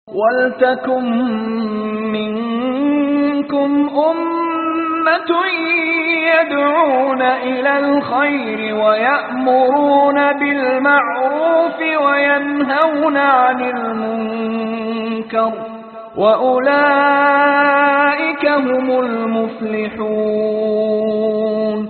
وَلْتَكُن مِّنكُمْ أُمَّةٌ يَدْعُونَ إِلَى الْخَيْرِ وَيَأْمُرُونَ بِالْمَعْرُوفِ وَيَنْهَوْنَ عَنِ الْمُنكَرِ وَأُولَئِكَ هُمُ المفلحون.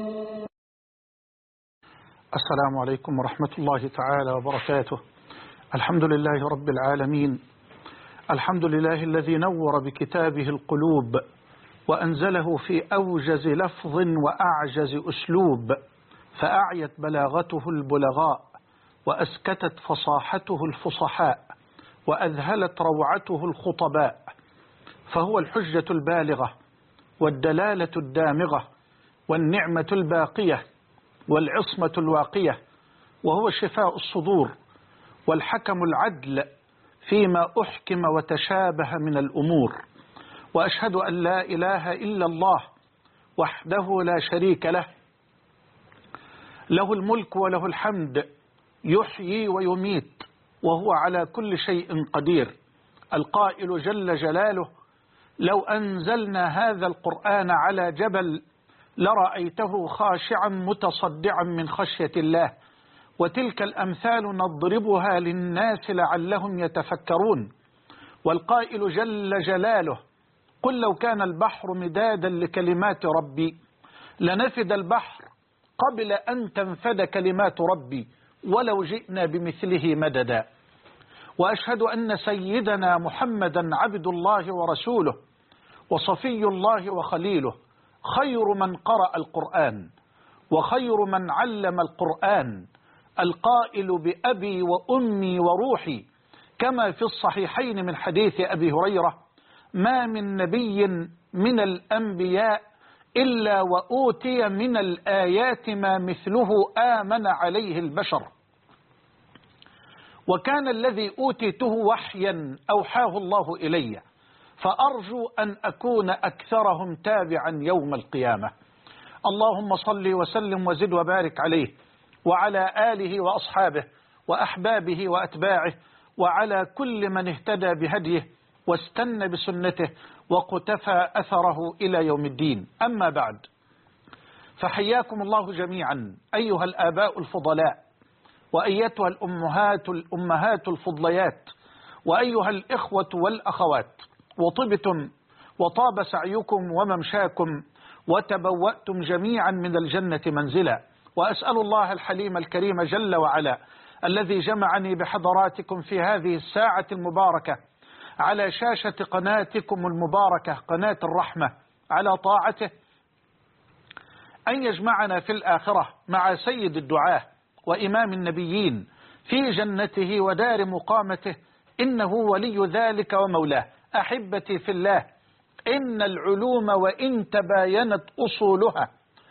السلام عليكم ورحمة الله تعالى وبركاته. الحمد لله رب العالمين، الحمد لله الذي نور بكتابه القلوب وأنزله في أوجز لفظ وأعجز أسلوب، فأعيت بلاغته البلغاء وأسكتت فصاحته الفصحاء وأذهلت روعته الخطباء، فهو الحجة البالغة والدلالة الدامغة والنعمة الباقية والعصمة الواقية، وهو شفاء الصدور والحكم العدل فيما أحكم وتشابه من الأمور. وأشهد أن لا إله إلا الله وحده لا شريك له، له الملك وله الحمد، يحيي ويميت وهو على كل شيء قدير. القائل جل جلاله: لو أنزلنا هذا القرآن على جبل لرأيته خاشعا متصدعا من خشية الله، وتلك الأمثال نضربها للناس لعلهم يتفكرون. والقائل جل جلاله: قل لو كان البحر مدادا لكلمات ربي لنفد البحر قبل أن تنفد كلمات ربي ولو جئنا بمثله مددا. وأشهد أن سيدنا محمدا عبد الله ورسوله وصفي الله وخليله، خير من قرأ القرآن وخير من علم القرآن، القائل بأبي وأمي وروحي، كما في الصحيحين من حديث أبي هريرة: ما من نبي من الأنبياء إلا وأوتي من الآيات ما مثله آمن عليه البشر، وكان الذي أوتيته وحيا أوحاه الله إلي، فأرجو أن أكون أكثرهم تابعا يوم القيامة. اللهم صل وسلم وزد وبارك عليه وعلى آله وأصحابه وأحبابه وأتباعه وعلى كل من اهتدى بهديه واستنى بسنته وقتفى أثره إلى يوم الدين. أما بعد، فحياكم الله جميعا أيها الآباء الفضلاء، وأيتها الأمهات الفضليات، وأيها الإخوة والأخوات، وطبتم وطاب سعيكم وممشاكم وتبوأتم جميعا من الجنة منزلا. وأسأل الله الحليم الكريم جل وعلا الذي جمعني بحضراتكم في هذه الساعة المباركة على شاشة قناتكم المباركة قناة الرحمة على طاعته، أن يجمعنا في الآخرة مع سيد الدعاة وإمام النبيين في جنته ودار مقامته، إنه ولي ذلك ومولاه. أحبتي في الله، إن العلوم وإن تباينت أصولها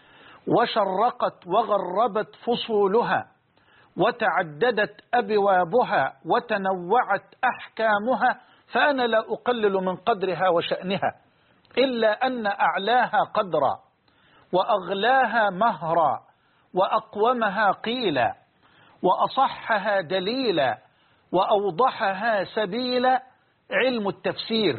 وشرقت وغربت فصولها وتعددت أبوابها وتنوعت أحكامها، فأنا لا أقلل من قدرها وشأنها، إلا أن أعلاها قدرا وأغلاها مهرا وأقومها قيلا وأصحها دليلا وأوضحها سبيلا علم التفسير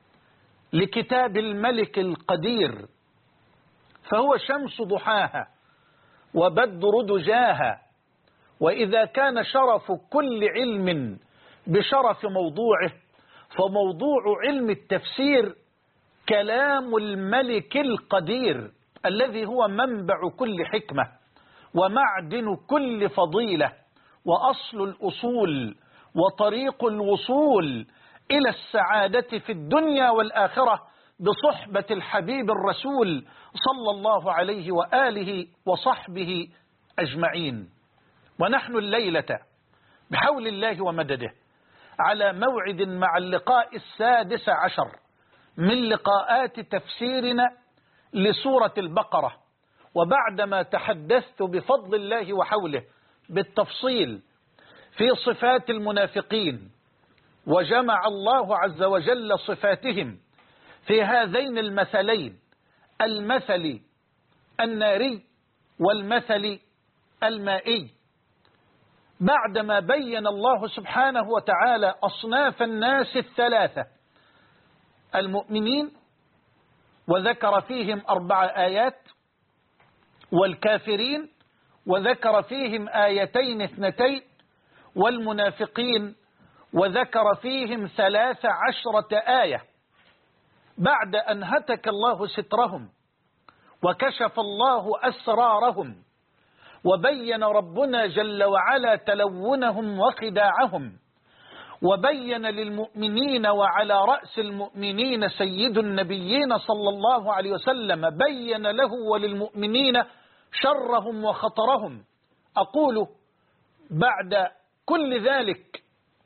لكتاب الملك القدير، فهو شمس ضحاها وبدر دجاها. وإذا كان شرف كل علم بشرف موضوعه، فموضوع علم التفسير كلام الملك القدير الذي هو منبع كل حكمة ومعدن كل فضيلة وأصل الأصول وطريق الوصول إلى السعادة في الدنيا والآخرة بصحبة الحبيب الرسول صلى الله عليه وآله وصحبه أجمعين. ونحن الليلة بحول الله ومدده على موعد مع اللقاء 16 من لقاءات تفسيرنا لسورة البقرة، وبعدما تحدثت بفضل الله وحوله بالتفصيل في صفات المنافقين، وجمع الله عز وجل صفاتهم في هذين المثلين، المثل الناري والمثل المائي، بعدما بين الله سبحانه وتعالى أصناف الناس الثلاثة: المؤمنين وذكر فيهم 4 آيات، والكافرين وذكر فيهم 2 والمنافقين وذكر فيهم 13 آية. بعد أن هتك الله سترهم وكشف الله أسرارهم وبين ربنا جل وعلا تلونهم وخداعهم، وبين للمؤمنين وعلى رأس المؤمنين سيد النبيين صلى الله عليه وسلم، بين له وللمؤمنين شرهم وخطرهم. أقول بعد كل ذلك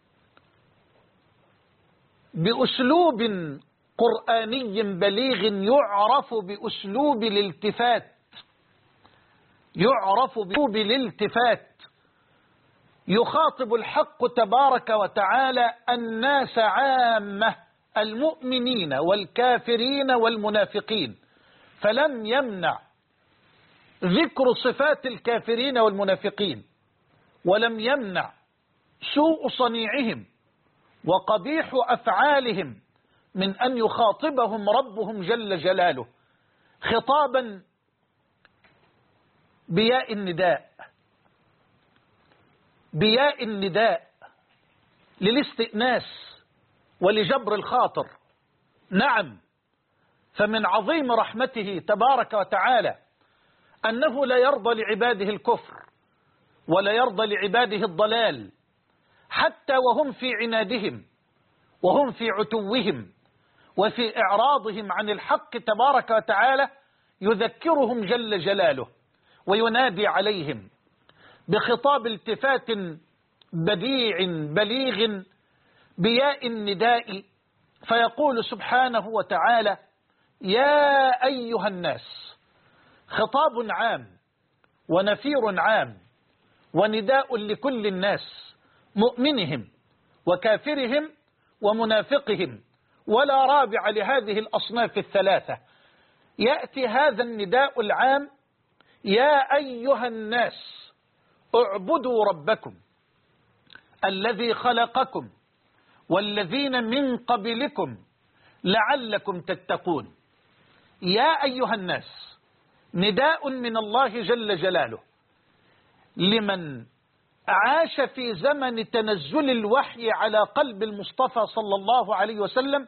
بأسلوب قرآني بليغ يعرف بأسلوب الالتفات، يعرف بأسلوب الالتفات، يخاطب الحق تبارك وتعالى الناس عامة، المؤمنين والكافرين والمنافقين، فلم يمنع ذكر صفات الكافرين والمنافقين، ولم يمنع سوء صنيعهم وقبيح أفعالهم من أن يخاطبهم ربهم جل جلاله خطابا بياء النداء، بياء النداء للاستئناس ولجبر الخاطر. نعم، فمن عظيم رحمته تبارك وتعالى أنه لا يرضى لعباده الكفر ولا يرضى لعباده الضلال، حتى وهم في عنادهم وهم في عتوهم وفي إعراضهم عن الحق تبارك وتعالى، يذكرهم جل جلاله وينادي عليهم بخطاب التفات بديع بليغ بياء النداء، فيقول سبحانه وتعالى: يا أيها الناس. خطاب عام ونفير عام ونداء لكل الناس، مؤمنهم وكافرهم ومنافقهم، ولا رابع لهذه الأصناف الثلاثة. يأتي هذا النداء العام: يا أيها الناس اعبدوا ربكم الذي خلقكم والذين من قبلكم لعلكم تتقون. يا أيها الناس نداء من الله جل جلاله لمن عاش في زمن تنزل الوحي على قلب المصطفى صلى الله عليه وسلم،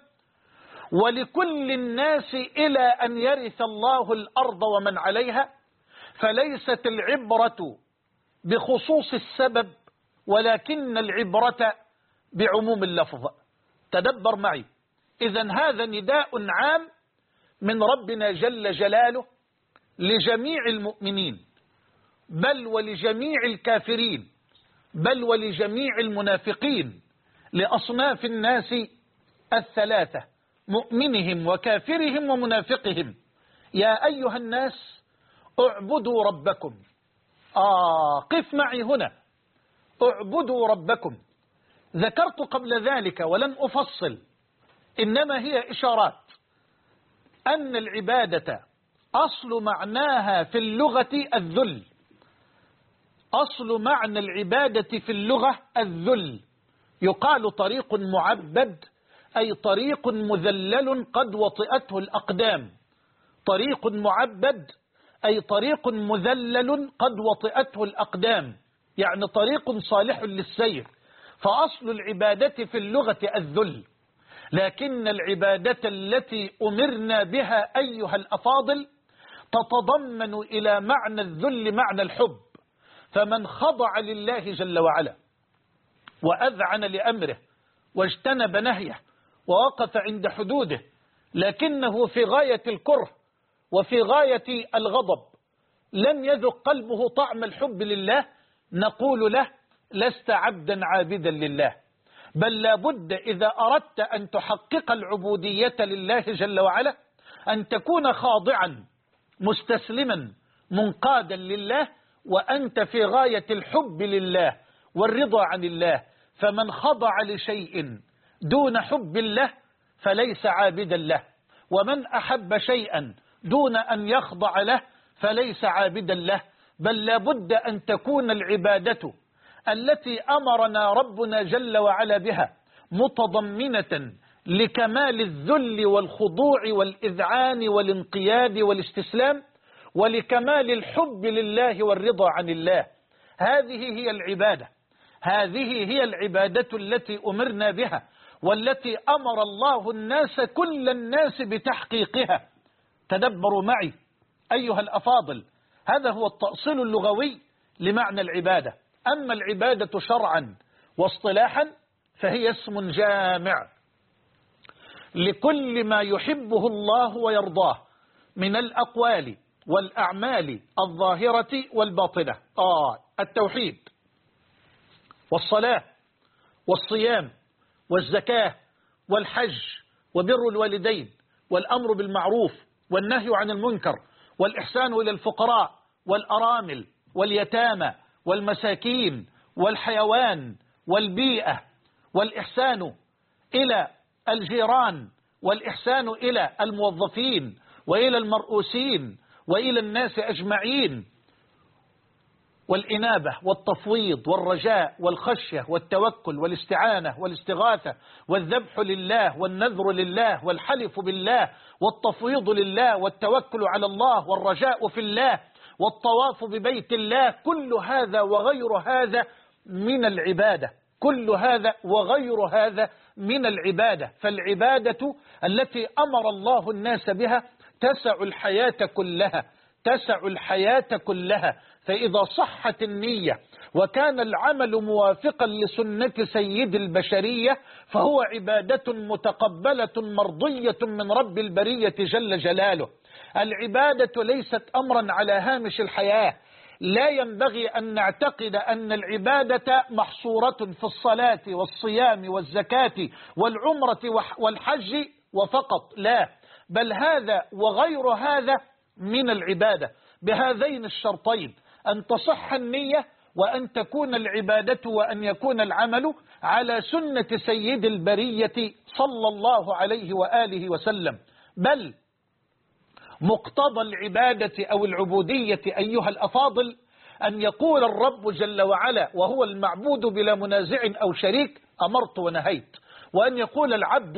ولكل الناس إلى أن يرث الله الأرض ومن عليها. فليست العبرة بخصوص السبب، ولكن العبرة بعموم اللفظ. تدبر معي، إذن هذا نداء عام من ربنا جل جلاله لجميع المؤمنين، بل ولجميع الكافرين، بل ولجميع المنافقين، لأصناف الناس الثلاثة: مؤمنهم وكافرهم ومنافقهم. يا أيها الناس اعبدوا ربكم. قف معي هنا، اعبدوا ربكم. ذكرت قبل ذلك ولن أفصل، إنما هي إشارات، أن العبادة أصل معناها في اللغة الذل. أصل معنى العبادة في اللغة الذل. يقال طريق معبد، أي طريق مذلل قد وطئته الأقدام. طريق معبد أي طريق مذلل قد وطئته الأقدام، يعني طريق صالح للسير. فأصل العبادة في اللغة الذل، لكن العبادة التي أمرنا بها أيها الأفاضل تتضمن إلى معنى الذل معنى الحب. فمن خضع لله جل وعلا وأذعن لأمره واجتنب نهيه ووقف عند حدوده، لكنه في غاية الكره وفي غاية الغضب، لم يذق قلبه طعم الحب لله، نقول له: لست عبدا عابدا لله. بل لابد إذا أردت أن تحقق العبودية لله جل وعلا أن تكون خاضعا مستسلما منقادا لله، وأنت في غاية الحب لله والرضا عن الله. فمن خضع لشيء دون حب الله فليس عابدا له، ومن أحب شيئا دون أن يخضع له فليس عابدا له. بل لابد أن تكون العبادة التي أمرنا ربنا جل وعلا بها متضمنة لكمال الذل والخضوع والإذعان والانقياد والاستسلام، ولكمال الحب لله والرضا عن الله. هذه هي العبادة، هذه هي العبادة التي أمرنا بها، والتي أمر الله الناس كل الناس بتحقيقها. تدبروا معي أيها الأفاضل، هذا هو التأصيل اللغوي لمعنى العبادة. أما العبادة شرعا واصطلاحا فهي اسم جامع لكل ما يحبه الله ويرضاه من الأقوال والأعمال الظاهرة والباطنة. التوحيد والصلاة والصيام والزكاة والحج وبر الوالدين والأمر بالمعروف والنهي عن المنكر والإحسان إلى الفقراء والأرامل واليتامى والمساكين والحيوان والبيئة، والإحسان إلى الجيران، والإحسان إلى الموظفين وإلى المرؤوسين وإلى الناس أجمعين، والإنابة والتفويض والرجاء والخشية والتوكل والاستعانة والاستغاثة والذبح لله والنذر لله والحلف بالله والتفويض لله والتوكل على الله والرجاء في الله والطواف ببيت الله. كل هذا وغير هذا من العبادة، كل هذا وغير هذا من العبادة. فالعبادة التي أمر الله الناس بها تسع الحياة كلها، تسع الحياة كلها. فإذا صحت النية وكان العمل موافقا لسنة سيد البشرية فهو عبادة متقبلة مرضية من رب البرية جل جلاله. العبادة ليست أمرا على هامش الحياة. لا ينبغي أن نعتقد أن العبادة محصورة في الصلاة والصيام والزكاة والعمرة والحج وفقط، لا، بل هذا وغير هذا من العبادة بهذين الشرطين: أن تصح النية، وأن تكون العبادة وأن يكون العمل على سنة سيد البرية صلى الله عليه وآله وسلم. بل مقتضى العبادة أو العبودية أيها الأفاضل أن يقول الرب جل وعلا وهو المعبود بلا منازع أو شريك: أمرت ونهيت. وأن يقول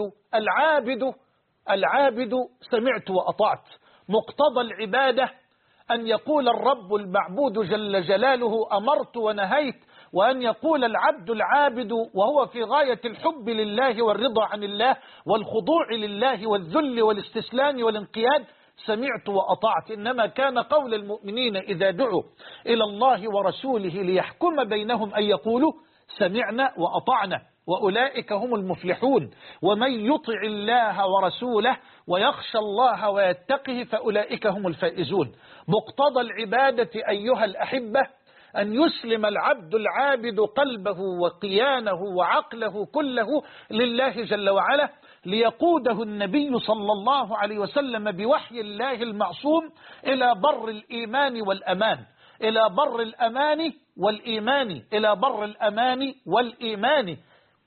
العابد سمعت وأطعت. مقتضى العبادة أن يقول الرب المعبود جل جلاله: أمرت ونهيت. وأن يقول العبد العابد وهو في غاية الحب لله والرضا عن الله والخضوع لله والذل والاستسلام والانقياد: سمعت وأطعت. إنما كان قول المؤمنين إذا دعوا إلى الله ورسوله ليحكم بينهم أن يقولوا: سمعنا وأطعنا، وأولئك هم المفلحون. ومن يطع الله ورسوله ويخشى الله ويتقه فأولئك هم الفائزون. مقتضى العبادة أيها الأحبة أن يسلم العبد العابد قلبه وقيانه وعقله كله لله جل وعلا، ليقوده النبي صلى الله عليه وسلم بوحي الله المعصوم إلى بر الإيمان والأمان، إلى بر الأمان والإيمان، إلى بر الأمان والإيمان.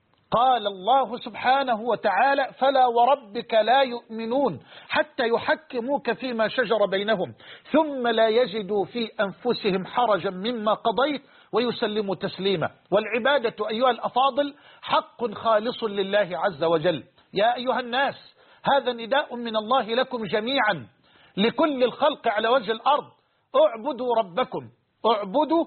قال الله سبحانه وتعالى: فلا وربك لا يؤمنون حتى يحكموك فيما شجر بينهم ثم لا يجدوا في أنفسهم حرجا مما قضيت ويسلموا تسليما. والعبادة أيها الأفاضل حق خالص لله عز وجل. يا أيها الناس، هذا نداء من الله لكم جميعا، لكل الخلق على وجه الأرض: اعبدوا ربكم، اعبدوا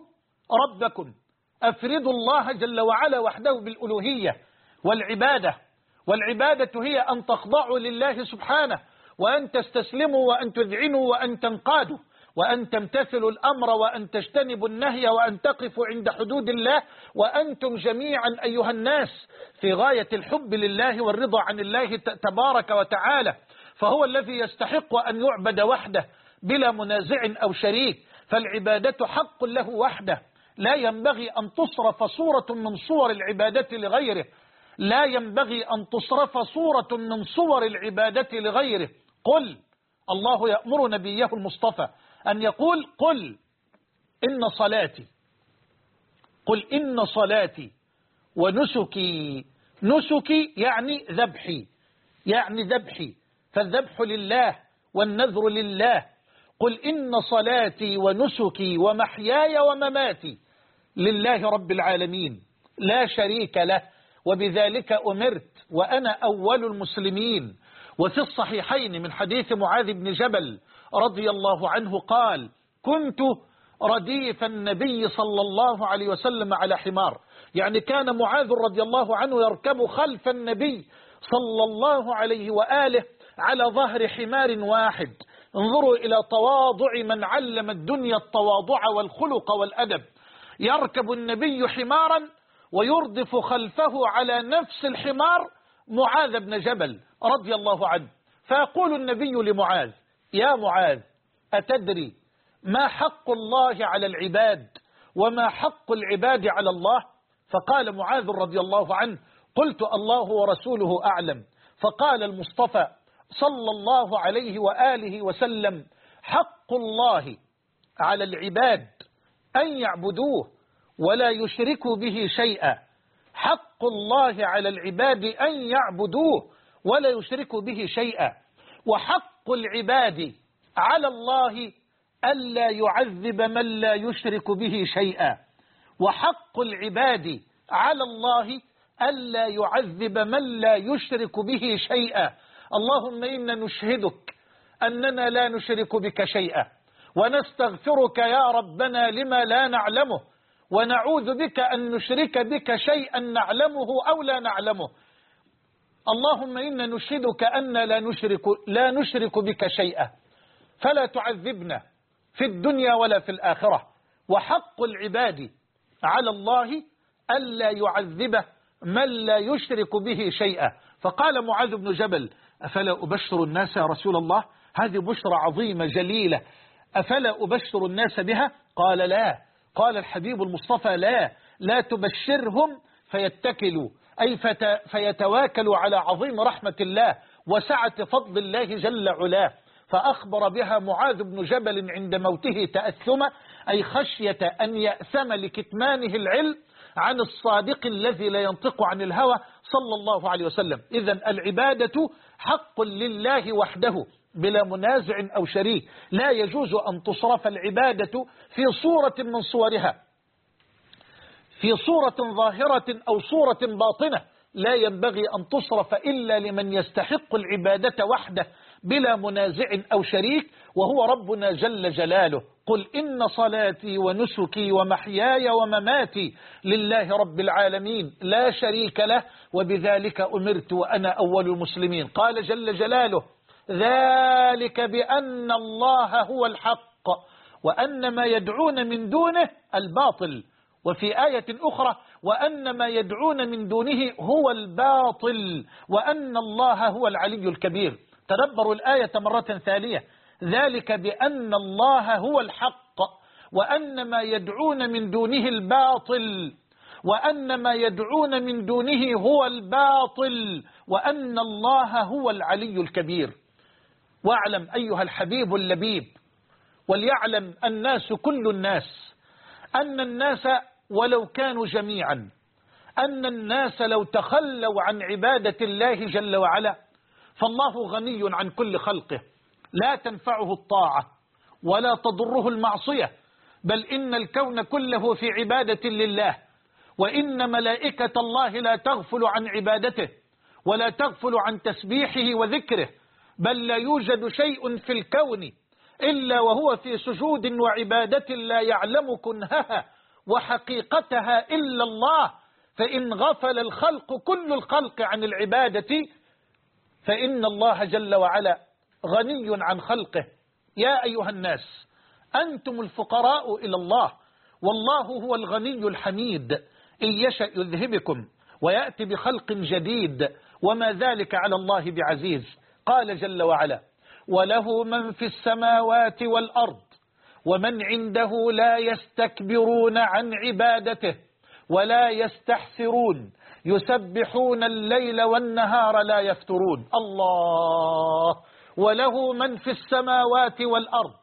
ربكم، أفردوا الله جل وعلا وحده بالألوهية والعبادة. والعبادة هي أن تخضعوا لله سبحانه، وأن تستسلموا، وأن تذعنوا، وأن تنقادوا، وأن تمتثلوا الأمر، وأن تجتنبوا النهي، وأن تقفوا عند حدود الله، وأنتم جميعا أيها الناس في غاية الحب لله والرضا عن الله تبارك وتعالى. فهو الذي يستحق أن يعبد وحده بلا منازع أو شريك. فالعبادة حق له وحده، لا ينبغي أن تصرف صورة من صور العبادة لغيره، لا ينبغي أن تصرف صورة من صور العبادة لغيره. قل، الله يأمر نبيه المصطفى أن يقول: قل إن صلاتي، قل إن صلاتي ونسكي. نسكي يعني ذبحي، يعني ذبحي، فالذبح لله والنذر لله. قل إن صلاتي ونسكي ومحياي ومماتي. لله رب العالمين لا شريك له، وبذلك أمرت وأنا أول المسلمين. وفي الصحيحين من حديث معاذ بن جبل رضي الله عنه قال: كنت رديف النبي صلى الله عليه وسلم على حمار، يعني كان معاذ رضي الله عنه يركب خلف النبي صلى الله عليه وآله على ظهر حمار واحد. انظروا إلى تواضع من علم الدنيا التواضع والخلق والأدب. يركب النبي حمارا ويردف خلفه على نفس الحمار معاذ بن جبل رضي الله عنه، فيقول النبي لمعاذ: يا معاذ، أتدري ما حق الله على العباد وما حق العباد على الله؟ فقال معاذ رضي الله عنه: قلت الله ورسوله أعلم. فقال المصطفى صلى الله عليه وآله وسلم: حق الله على العباد أن يعبدوه ولا يشركوا به شيئا. حق الله على العباد أن يعبدوه ولا يشركوا به شيئا، وحق العباد على الله ألا يعذب من لا يشرك به شيئا، وحق العباد على الله ألا يعذب من لا يشرك به شيئا. اللهم إنا نشهدك أننا لا نشرك بك شيئا، ونستغفرك يا ربنا لما لا نعلمه، ونعوذ بك أن نشرك بك شيئا نعلمه أو لا نعلمه. اللهم إنا نشهدك أن لا نشرك بك شيئا، فلا تعذبنا في الدنيا ولا في الآخرة. وحق العباد على الله ألا يعذبه من لا يشرك به شيئا. فقال معاذ بن جبل: أفلا أبشر الناس يا رسول الله؟ هذه بشرى عظيمة جليلة، أفلا أبشر الناس بها؟ قال: لا. قال الحبيب المصطفى: لا تبشرهم فيتكلوا، أي فيتواكلوا على عظيم رحمة الله وسعة فضل الله جل علاه. فأخبر بها معاذ بن جبل عند موته تأثما، أي خشية أن يأثم لكتمانه العلم عن الصادق الذي لا ينطق عن الهوى صلى الله عليه وسلم. إذن العبادة حق لله وحده بلا منازع أو شريك، لا يجوز أن تصرف العبادة في صورة من صورها، في صورة ظاهرة أو صورة باطنة، لا ينبغي أن تصرف إلا لمن يستحق العبادة وحده بلا منازع أو شريك، وهو ربنا جل جلاله. قل إن صلاتي ونسكي ومحياي ومماتي لله رب العالمين لا شريك له، وبذلك أمرت وأنا أول المسلمين. قال جل جلاله: ذلك بأن الله هو الحق وأن ما يدعون من دونه الباطل. وفي آية أخرى: وأن ما يدعون من دونه هو الباطل وأن الله هو العلي الكبير. تدبروا الآية مرة ثانية: ذلك بأن الله هو الحق وأن ما يدعون من دونه الباطل وأن ما يدعون من دونه هو الباطل وأن الله هو العلي الكبير. واعلم أيها الحبيب اللبيب، وليعلم الناس كل الناس، أن الناس ولو كانوا جميعا، أن الناس لو تخلوا عن عبادة الله جل وعلا فالله غني عن كل خلقه، لا تنفعه الطاعة ولا تضره المعصية، بل إن الكون كله في عبادة لله، وإن ملائكة الله لا تغفل عن عبادته ولا تغفل عن تسبيحه وذكره، بل لا يوجد شيء في الكون إلا وهو في سجود وعبادة لا يعلم كنهها وحقيقتها إلا الله. فإن غفل الخلق كل الخلق عن العبادة فإن الله جل وعلا غني عن خلقه. يا أيها الناس، أنتم الفقراء إلى الله، والله هو الغني الحميد، إن يشأ يذهبكم ويأتي بخلق جديد وما ذلك على الله بعزيز. قال جل وعلا: وله من في السماوات والأرض ومن عنده لا يستكبرون عن عبادته ولا يستحسرون يسبحون الليل والنهار لا يفترون. الله، وله من في السماوات والأرض،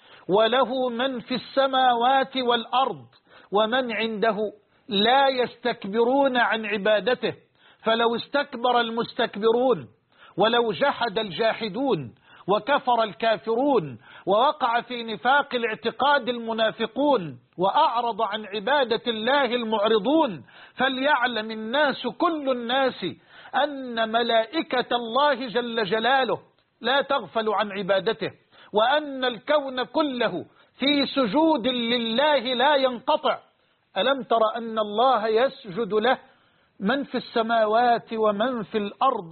وله من في السماوات والأرض ومن عنده لا يستكبرون عن عبادته. فلو استكبر المستكبرون ولو جحد الجاحدون وكفر الكافرون ووقع في نفاق الاعتقاد المنافقون، وأعرض عن عبادة الله المعرضون. فليعلم الناس كل الناس أن ملائكة الله جل جلاله لا تغفل عن عبادته، وأن الكون كله في سجود لله لا ينقطع. ألم تر أن الله يسجد له من في السماوات ومن في الأرض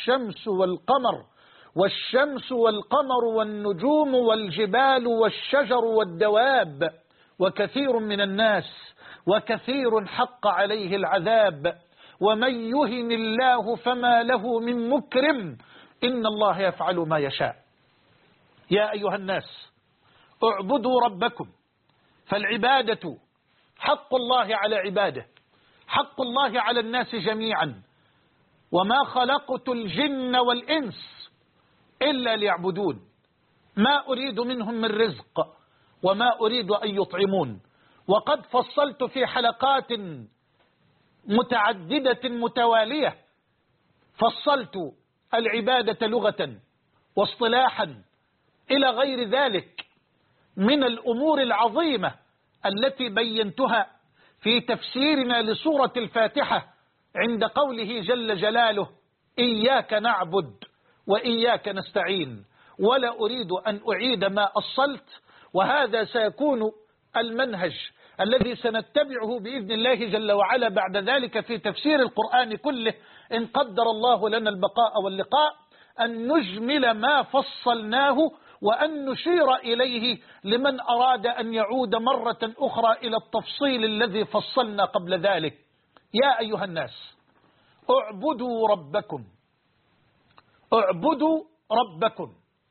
والشمس والقمر والنجوم والجبال والشجر والدواب، وكثير من الناس وكثير حق عليه العذاب، ومن يهن الله فما له من مكرم، إن الله يفعل ما يشاء. يا أيها الناس اعبدوا ربكم، فالعبادة حق الله على عباده، حق الله على الناس جميعا. وما خلقت الجن والإنس إلا ليعبدون، ما أريد منهم من رزق وما أريد أن يطعمون. وقد فصلت في حلقات متعددة متوالية، فصلت العبادة لغة واصطلاحا إلى غير ذلك من الأمور العظيمة التي بينتها في تفسيرنا لسورة الفاتحة عند قوله جل جلاله: إياك نعبد وإياك نستعين. ولا أريد أن أعيد ما أصلت، وهذا سيكون المنهج الذي سنتبعه بإذن الله جل وعلا بعد ذلك في تفسير القرآن كله، إن قدر الله لنا البقاء واللقاء، أن نجمل ما فصلناه وأن نشير إليه لمن أراد أن يعود مرة أخرى إلى التفصيل الذي فصلنا قبل ذلك. يا أيها الناس اعبدوا ربكم، اعبدوا ربكم،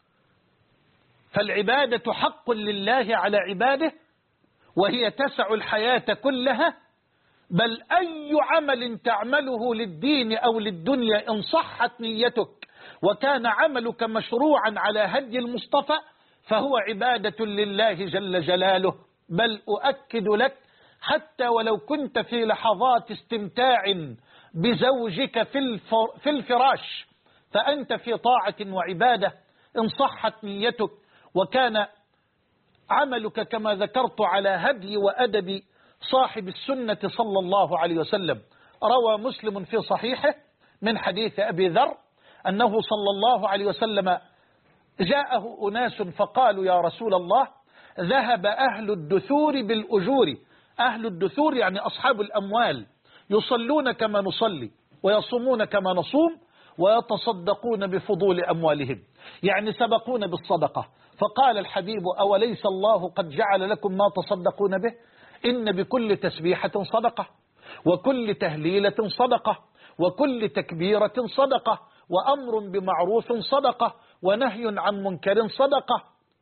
فالعبادة حق لله على عباده، وهي تسع الحياة كلها. بل أي عمل تعمله للدين أو للدنيا إن صحت نيتك وكان عملك مشروعا على هدي المصطفى فهو عبادة لله جل جلاله. بل أؤكد لك، حتى ولو كنت في لحظات استمتاع بزوجك في الفراش فأنت في طاعة وعبادة إن صحت نيتك وكان عملك كما ذكرت على هدي وأدب صاحب السنة صلى الله عليه وسلم. روى مسلم في صحيحه من حديث أبي ذر أنه صلى الله عليه وسلم جاءه أناس فقالوا: يا رسول الله، ذهب أهل الدثور بالأجور. أهل الدثور يعني أصحاب الأموال، يصلون كما نصلي ويصومون كما نصوم ويتصدقون بفضول أموالهم، يعني سبقون بالصدقة. فقال الحبيب: أوليس الله قد جعل لكم ما تصدقون به؟ إن بكل تسبيحة صدقة، وكل تهليلة صدقة، وكل تكبيرة صدقة، وأمر بمعروف صدقة، ونهي عن منكر صدقة،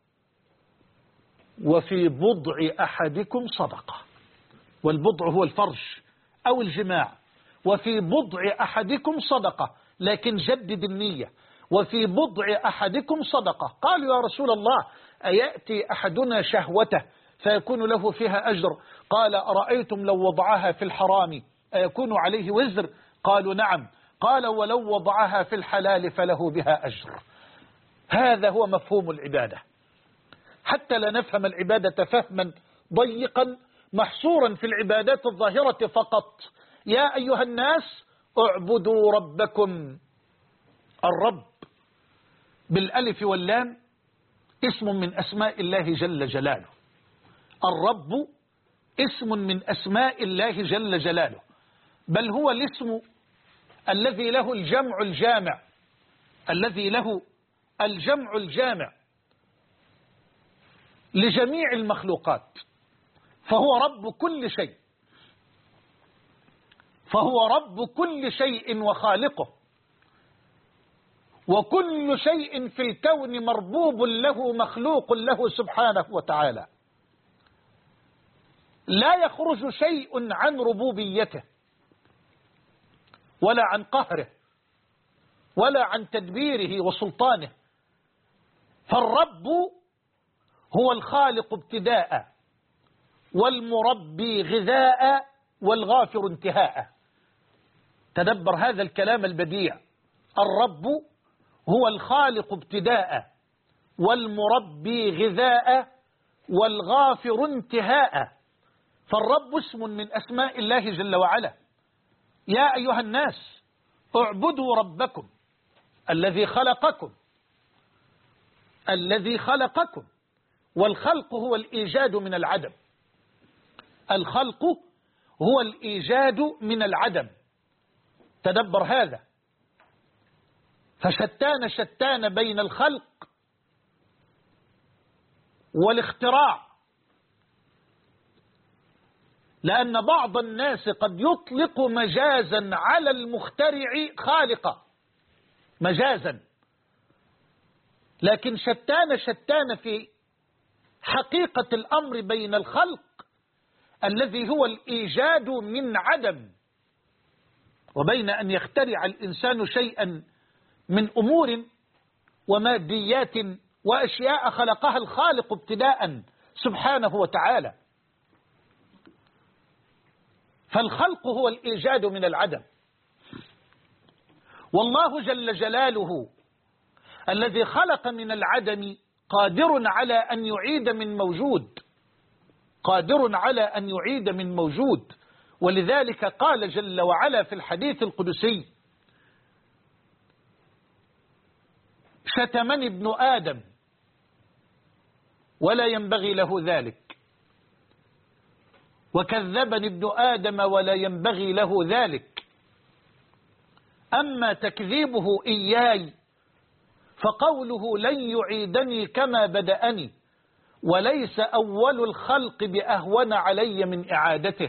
وفي بضع أحدكم صدقة. والبضع هو الفرج أو الجماع. وفي بضع أحدكم صدقة، لكن جدد النية. وفي بضع أحدكم صدقة. قالوا: يا رسول الله، أيأتي أحدنا شهوته فيكون له فيها أجر؟ قال: أرأيتم لو وضعها في الحرام أيكون عليه وزر؟ قالوا: نعم. قال: ولو وضعها في الحلال فله بها أجر. هذا هو مفهوم العبادة، حتى لا نفهم العبادة فهما ضيقا محصورا في العبادات الظاهرة فقط. يا أيها الناس اعبدوا ربكم. الرب بالألف واللام اسم من أسماء الله جل جلاله. الرب اسم من أسماء الله جل جلاله، بل هو الاسم الذي له الجمع الجامع، الذي له الجمع الجامع لجميع المخلوقات. فهو رب كل شيء، فهو رب كل شيء وخالقه، وكل شيء في الكون مربوب له مخلوق له سبحانه وتعالى. لا يخرج شيء عن ربوبيته ولا عن قهره ولا عن تدبيره وسلطانه. فالرب هو الخالق ابتداء، والمربي غذاء، والغافر انتهاء. تدبر هذا الكلام البديع. الرب هو الخالق ابتداء، والمربي غذاء والغافر انتهاء. فالرب اسم من أسماء الله جل وعلا. يا أيها الناس اعبدوا ربكم الذي خلقكم. والخلق هو الإيجاد من العدم. الخلق هو الإيجاد من العدم. تدبر هذا. فشتان بين الخلق والاختراع، لأن بعض الناس قد يطلق مجازا على المخترع خالقا مجازا، لكن شتان في حقيقة الأمر بين الخلق الذي هو الإيجاد من عدم، وبين أن يخترع الإنسان شيئا من أمور وماديات وأشياء خلقها الخالق ابتداء سبحانه وتعالى. فالخلق هو الإيجاد من العدم. والله جل جلاله الذي خلق من العدم قادر على أن يعيد من موجود. ولذلك قال جل وعلا في الحديث القدسي: شتمني ابن آدم ولا ينبغي له ذلك، وكذبني ابن آدم ولا ينبغي له ذلك، أما تكذيبه إياي فقوله لن يعيدني كما بدأني، وليس أول الخلق بأهون علي من إعادته.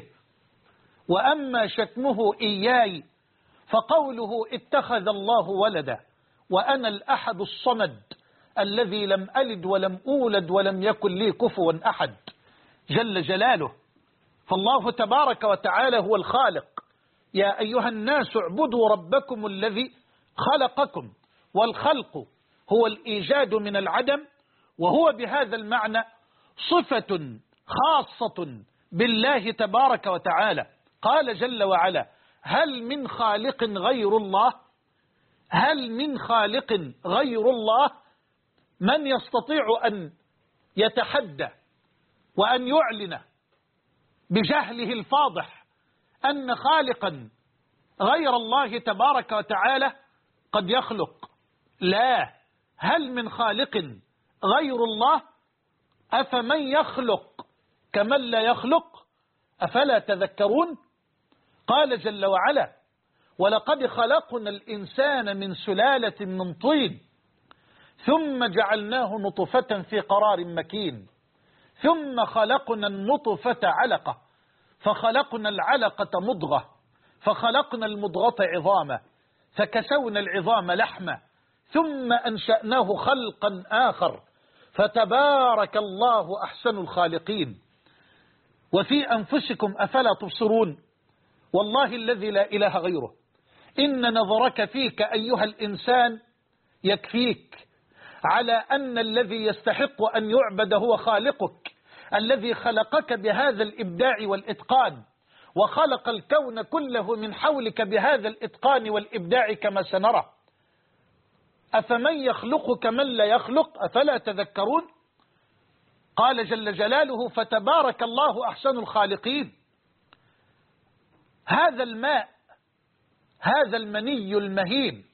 وأما شتمه إياي فقوله اتخذ الله ولدا وأنا الأحد الصمد الذي لم ألد ولم أولد ولم يكن لي كفوا أحد جل جلاله. فالله تبارك وتعالى هو الخالق. يا أيها الناس اعبدوا ربكم الذي خلقكم. والخلق هو الإيجاد من العدم، وهو بهذا المعنى صفة خاصة بالله تبارك وتعالى. قال جل وعلا: هل من خالق غير الله؟ هل من خالق غير الله؟ من يستطيع أن يتحدى وأن يعلن بجهله الفاضح أن خالقا غير الله تبارك وتعالى قد يخلق؟ لا. هل من خالق غير الله؟ أفمن يخلق كمن لا يخلق؟ أفلا تذكرون؟ قال جل وعلا: ولقد خلقنا الإنسان من سلالة من طين ثم جعلناه نطفة في قرار مكين ثم خلقنا النطفة علقة فخلقنا العلقة مضغة فخلقنا المضغة عظاما فكسونا العظام لحما ثم أنشأناه خلقا آخر فتبارك الله أحسن الخالقين. وفي أنفسكم أفلا تبصرون؟ والله الذي لا إله غيره إن نظرك فيك أيها الإنسان يكفيك على أن الذي يستحق أن يعبد هو خالقك، الذي خلقك بهذا الإبداع والإتقان، وخلق الكون كله من حولك بهذا الإتقان والإبداع كما سنرى. أفمن يخلق كمن لا يخلق؟ أفلا تذكرون؟ قال جل جلاله: فتبارك الله أحسن الخالقين. هذا الماء، هذا المني المهين،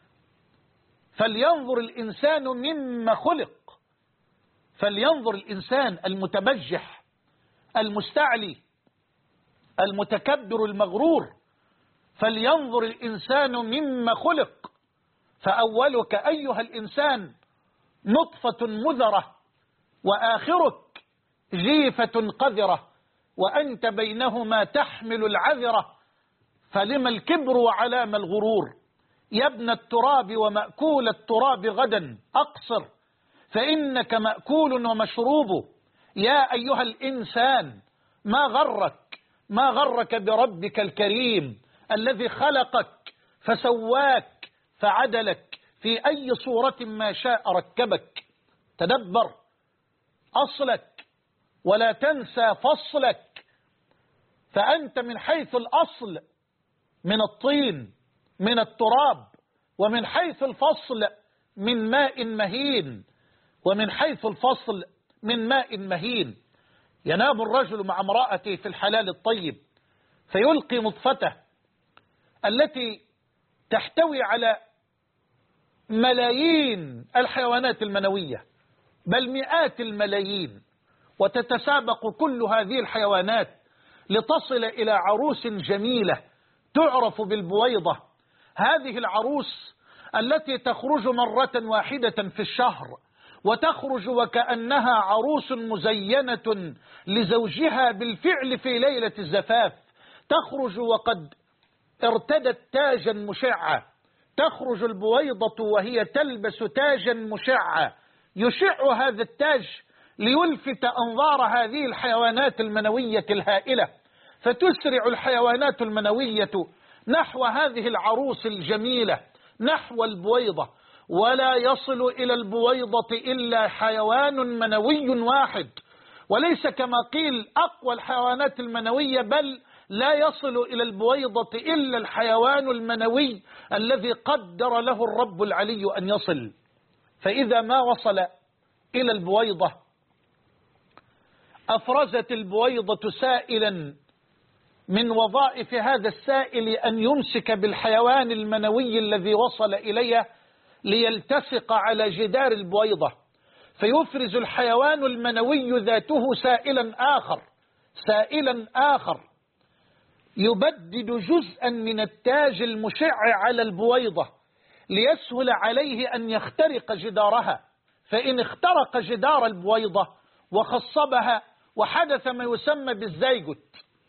فلينظر الإنسان مما خلق. فلينظر الإنسان المتبجح المستعلي المتكبر المغرور، فلينظر الإنسان مما خلق. فأولك أيها الإنسان نطفة مذرة، وآخرك جيفة قذرة، وأنت بينهما تحمل العذرة، فلما الكبر وعلام الغرور؟ يا ابن التراب ومأكول التراب غدا أقصر، فإنك مأكول ومشروب. يا أيها الإنسان ما غرك بربك الكريم الذي خلقك فسواك فعدلك في أي صورة ما شاء ركبك. تدبر أصلك ولا تنسى فصلك، فأنت من حيث الأصل من الطين من التراب، ومن حيث الفصل من ماء مهين. ومن حيث الفصل من ماء مهين. ينام الرجل مع امرأته في الحلال الطيب فيلقي نطفته التي تحتوي على ملايين الحيوانات المنوية، بل مئات الملايين، وتتسابق كل هذه الحيوانات لتصل إلى عروس جميلة تعرف بالبويضة. هذه العروس التي تخرج مرة واحدة في الشهر، وتخرج وكأنها عروس مزينة لزوجها بالفعل في ليلة الزفاف، تخرج وقد ارتدت تاجا مشعا، تخرج البويضة وهي تلبس تاجا مشعا، يشع هذا التاج ليلفت أنظار هذه الحيوانات المنوية الهائلة، فتسرع الحيوانات المنوية نحو هذه العروس الجميلة، نحو البويضة، ولا يصل إلى البويضة إلا حيوان منوي واحد، وليس كما قيل أقوى الحيوانات المنوية، بل لا يصل إلى البويضة إلا الحيوان المنوي الذي قدر له الرب العلي أن يصل. فإذا ما وصل إلى البويضة أفرزت البويضة سائلا من وظائف هذا السائل أن يمسك بالحيوان المنوي الذي وصل إليه ليلتصق على جدار البويضة، فيفرز الحيوان المنوي ذاته سائلا آخر يبدد جزءا من التاج المشع على البويضة ليسهل عليه أن يخترق جدارها، فإن اخترق جدار البويضة وخصبها وحدث ما يسمى بالزيجوت،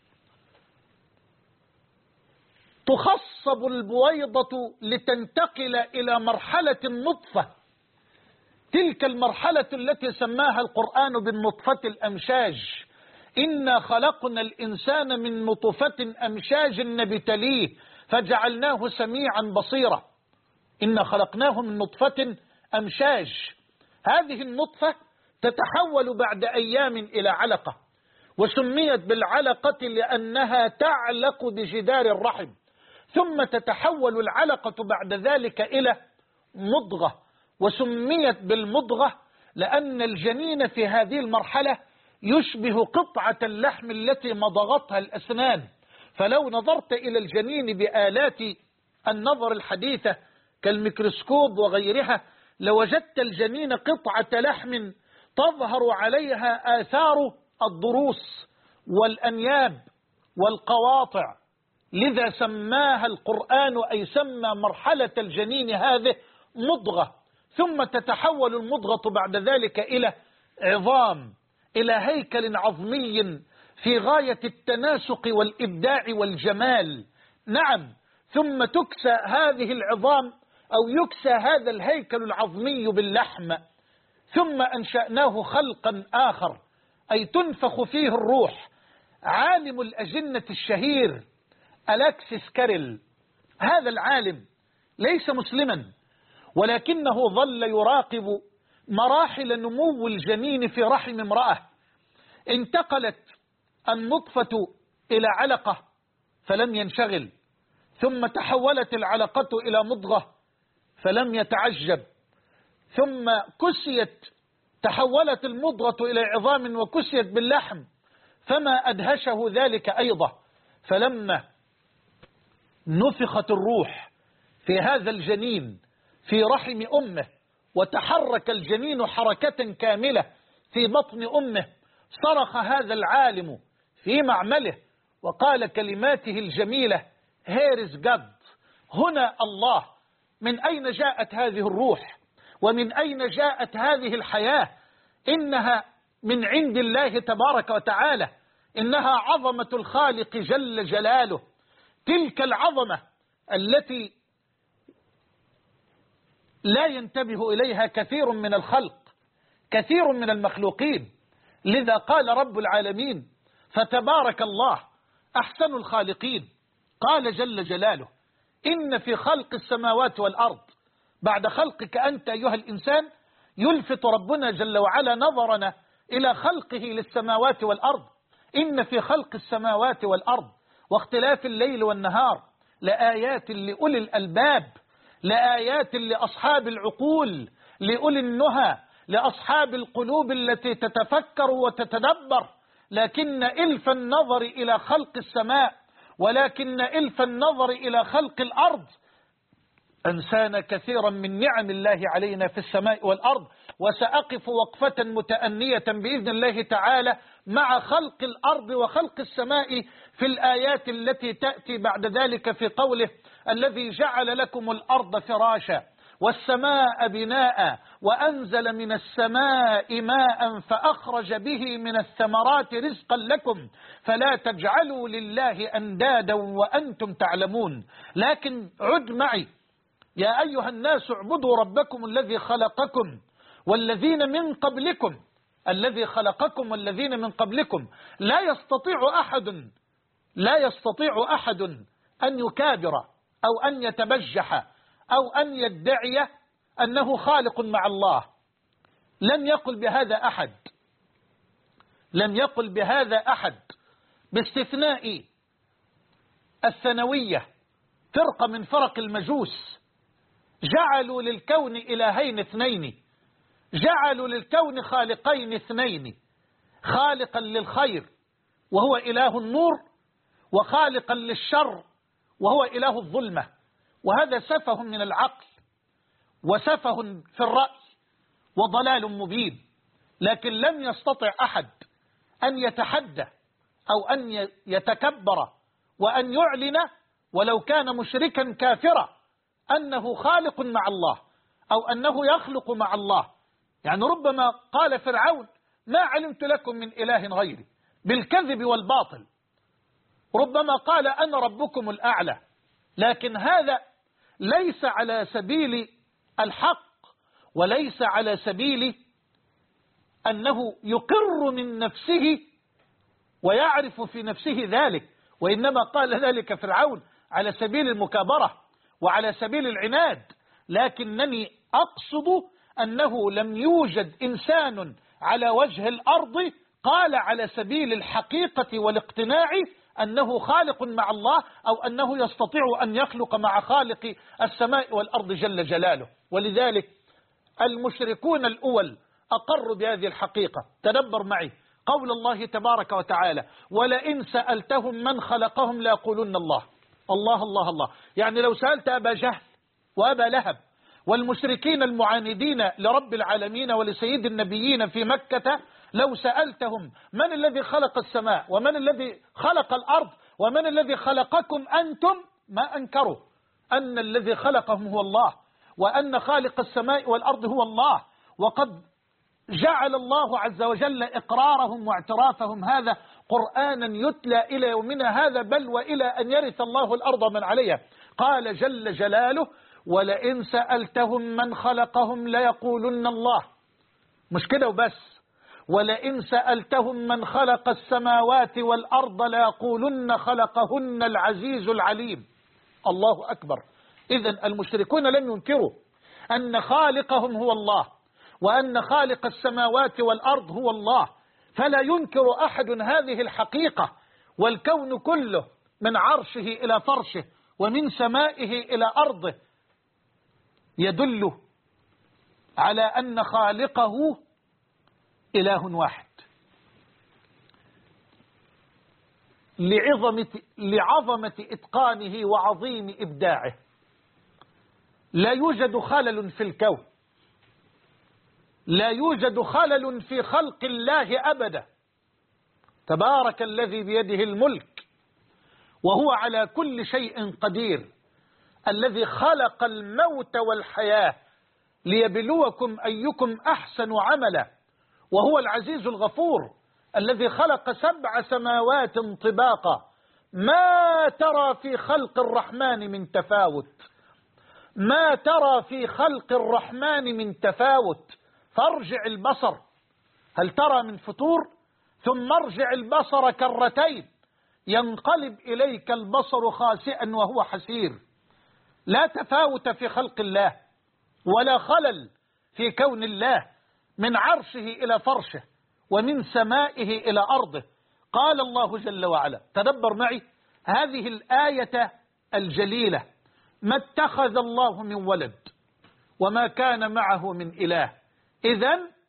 تخصب البويضة لتنتقل إلى مرحلة النطفة، تلك المرحلة التي سماها القرآن بالنطفة الأمشاج. إنا خلقنا الإنسان من نطفة أمشاج نبتليه فجعلناه سميعا بصيرا. إنا خلقناه من نطفة أمشاج. هذه النطفة تتحول بعد أيام إلى علقة، وسميت بالعلقة لأنها تعلق بجدار الرحم، ثم تتحول العلقة بعد ذلك إلى مضغة، وسميت بالمضغة لأن الجنين في هذه المرحلة يشبه قطعة اللحم التي مضغتها الأسنان، فلو نظرت إلى الجنين بآلات النظر الحديثة كالميكروسكوب وغيرها لوجدت الجنين قطعة لحم تظهر عليها آثار الضروس والأنياب والقواطع، لذا سماها القرآن أي سمى مرحلة الجنين هذه مضغة، ثم تتحول المضغة بعد ذلك إلى عظام، إلى هيكل عظمي في غاية التناسق والإبداع والجمال. نعم، ثم تكسى هذه العظام أو يكسى هذا الهيكل العظمي باللحم، ثم أنشأناه خلقا آخر أي تنفخ فيه الروح. عالم الأجنة الشهير ألكسيس كاريل، هذا العالم ليس مسلما، ولكنه ظل يراقب مراحل نمو الجنين في رحم امرأة. انتقلت النطفة إلى علقة فلم ينشغل، ثم تحولت العلقة إلى مضغة فلم يتعجب، ثم تحولت المضغة إلى عظام وكسيت باللحم فما أدهشه ذلك أيضا. فلما نفخت الروح في هذا الجنين في رحم أمه وتحرك الجنين حركة كاملة في بطن أمه، صرخ هذا العالم في معمله وقال كلماته الجميلة: Here is God، هنا الله. من أين جاءت هذه الروح ومن أين جاءت هذه الحياة؟ إنها من عند الله تبارك وتعالى، إنها عظمة الخالق جل جلاله، تلك العظمة التي لا ينتبه إليها كثير من الخلق، كثير من المخلوقين. لذا قال رب العالمين: فتبارك الله أحسن الخالقين. قال جل جلاله: إن في خلق السماوات والأرض، بعد خلقك أنت أيها الإنسان يلفت ربنا جل وعلا نظرنا إلى خلقه للسماوات والأرض. إن في خلق السماوات والأرض واختلاف الليل والنهار لآيات لأولي الألباب، لآيات لأصحاب العقول، لأولي النهى، لأصحاب القلوب التي تتفكر وتتدبر. لكن إلف النظر إلى خلق السماء ولكن إلف النظر إلى خلق الأرض أنسانا كثيرا من نعم الله علينا في السماء والأرض. وسأقف وقفة متأنية بإذن الله تعالى مع خلق الأرض وخلق السماء في الآيات التي تأتي بعد ذلك في قوله: الذي جعل لكم الأرض فراشا والسماء بناء وأنزل من السماء ماء فأخرج به من الثمرات رزقا لكم فلا تجعلوا لله أندادا وأنتم تعلمون. لكن عد معي: يا أيها الناس اعبدوا ربكم الذي خلقكم والذين من قبلكم. الذي خلقكم والذين من قبلكم. لا يستطيع أحد أن يكابر أو أن يتبجح أو أن يدعي أنه خالق مع الله. لم يقل بهذا أحد باستثناء الثانوية، فرقة من فرق المجوس، جعلوا للكون إلهين اثنين، جعلوا للكون خالقين اثنين: خالقا للخير وهو إله النور، وخالقا للشر وهو إله الظلمة. وهذا سفه من العقل وسفه في الرأي وضلال مبين. لكن لم يستطع أحد أن يتحدى أو أن يتكبر وأن يعلن ولو كان مشركا كافرا أنه خالق مع الله أو أنه يخلق مع الله. يعني ربما قال فرعون: ما علمت لكم من إله غيري، بالكذب والباطل. ربما قال: أنا ربكم الأعلى. لكن هذا ليس على سبيل الحق وليس على سبيل أنه يقر من نفسه ويعرف في نفسه ذلك، وإنما قال ذلك فرعون على سبيل المكابرة وعلى سبيل العناد. لكنني أقصد أنه لم يوجد إنسان على وجه الأرض قال على سبيل الحقيقة والاقتناع أنه خالق مع الله أو أنه يستطيع أن يخلق مع خالق السماء والأرض جل جلاله. ولذلك المشركون الأول أقروا بهذه الحقيقة. تدبر معي قول الله تبارك وتعالى: ولئن سألتهم من خلقهم ليقولن الله. الله الله الله. يعني لو سألت أبا جهل وأبا لهب والمشركين المعاندين لرب العالمين ولسيد النبيين في مكة، لو سألتهم من الذي خلق السماء ومن الذي خلق الأرض ومن الذي خلقكم أنتم، ما أنكروا أن الذي خلقهم هو الله وأن خالق السماء والأرض هو الله. وقد جعل الله عز وجل إقرارهم واعترافهم هذا قرآنا يتلى إلى يومنا هذا، بل وإلى أن يرث الله الأرض من عليها. قال جل جلاله: ولئن سألتهم من خلقهم ليقولن الله. مش كده وبس، ولئن سألتهم من خلق السماوات والأرض ليقولن خلقهن العزيز العليم. الله أكبر. إذن المشركون لم ينكروا أن خالقهم هو الله وأن خالق السماوات والأرض هو الله، فلا ينكر أحد هذه الحقيقة. والكون كله من عرشه إلى فرشه ومن سمائه إلى أرضه يدل على أن خالقه إله واحد لعظمة إتقانه وعظيم إبداعه. لا يوجد خلل في الكون، لا يوجد خلل في خلق الله أبدا. تبارك الذي بيده الملك وهو على كل شيء قدير، الذي خلق الموت والحياة ليبلوكم أيكم أحسن عملا، وهو العزيز الغفور الذي خلق 7 سماوات طباقا ما ترى في خلق الرحمن من تفاوت، ما ترى في خلق الرحمن من تفاوت. فارجع البصر هل ترى من فتور، ثم ارجع البصر كرتين ينقلب إليك البصر خاسئا وهو حسير. لا تفاوت في خلق الله ولا خلل في كون الله، من عرشه إلى فرشه ومن سمائه إلى أرضه. قال الله جل وعلا، تدبر معي هذه الآية الجليلة: ما اتخذ الله من ولد وما كان معه من إله. إذن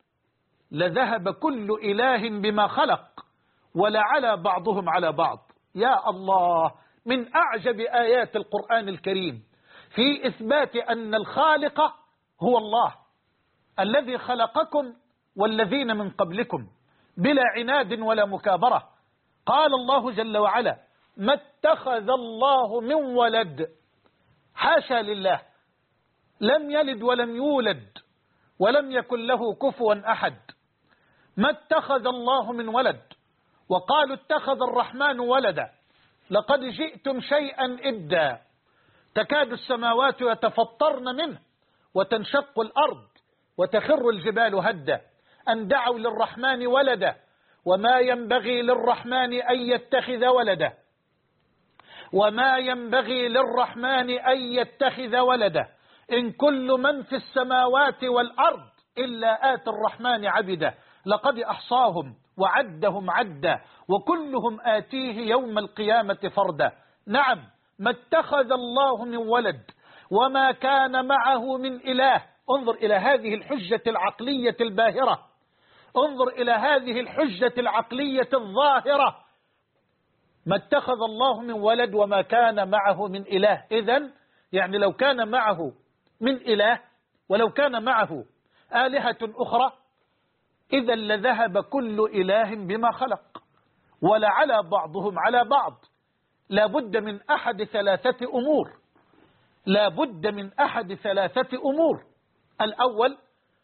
لذهب كل إله بما خلق ولعلى بعضهم على بعض. يا الله، من أعجب آيات القرآن الكريم في إثبات أن الخالق هو الله الذي خلقكم والذين من قبلكم بلا عناد ولا مكابرة. قال الله جل وعلا: ما اتخذ الله من ولد، حاشا لله، لم يلد ولم يولد ولم يكن له كفوا أحد. ما اتخذ الله من ولد. وقالوا اتخذ الرحمن ولدا لقد جئتم شيئا إدا تكاد السماوات يتفطرن منه وتنشق الأرض وتخر الجبال هدا أن دعوا للرحمن ولدا وما ينبغي للرحمن أن يتخذ ولدا وما ينبغي للرحمن أن يتخذ ولدا إن كل من في السماوات والأرض إلا آتي الرحمن عبدا لقد أحصاهم وعدهم عدا وكلهم آتيه يوم القيامة فردا. نعم، ما اتخذ الله من ولد وما كان معه من إله. انظر إلى هذه الحجة العقلية الباهرة، انظر إلى هذه الحجة العقلية الظاهرة. ما اتخذ الله من ولد وما كان معه من إله. إذن يعني لو كان معه من إله ولو كان معه آلهة أخرى إذا لذهب كل إله بما خلق ولعلى بعضهم على بعض. لا بد من أحد ثلاثة أمور، لا بد من أحد ثلاثة أمور. الأول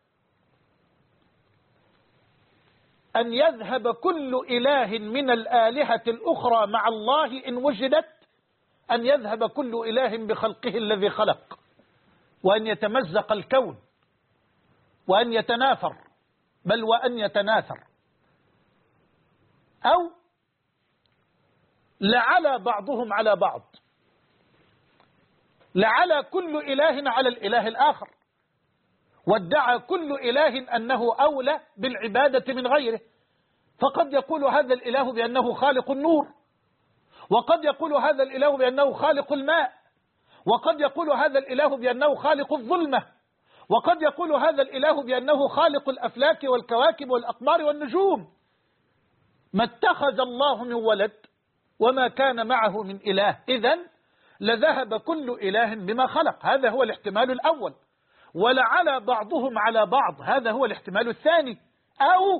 أن يذهب كل إله من الآلهة الأخرى مع الله إن وجدت، أن يذهب كل إله بخلقه الذي خلق، وأن يتمزق الكون وأن يتناثر، بل وأن يتناثر. أو لعلى بعضهم على بعض، لعلى كل إله على الإله الآخر، وادعى كل إله أنه أولى بالعبادة من غيره. فقد يقول هذا الإله بأنه خالق النور، وقد يقول هذا الإله بأنه خالق الماء، وقد يقول هذا الإله بأنه خالق الظلمة، وقد يقول هذا الإله بأنه خالق الأفلاك والكواكب والأقمار والنجوم. ما اتخذ الله من ولد وما كان معه من إله. إذن لذهب كل إله بما خلق، هذا هو الاحتمال الأول. ولعلى بعضهم على بعض، هذا هو الاحتمال الثاني. أو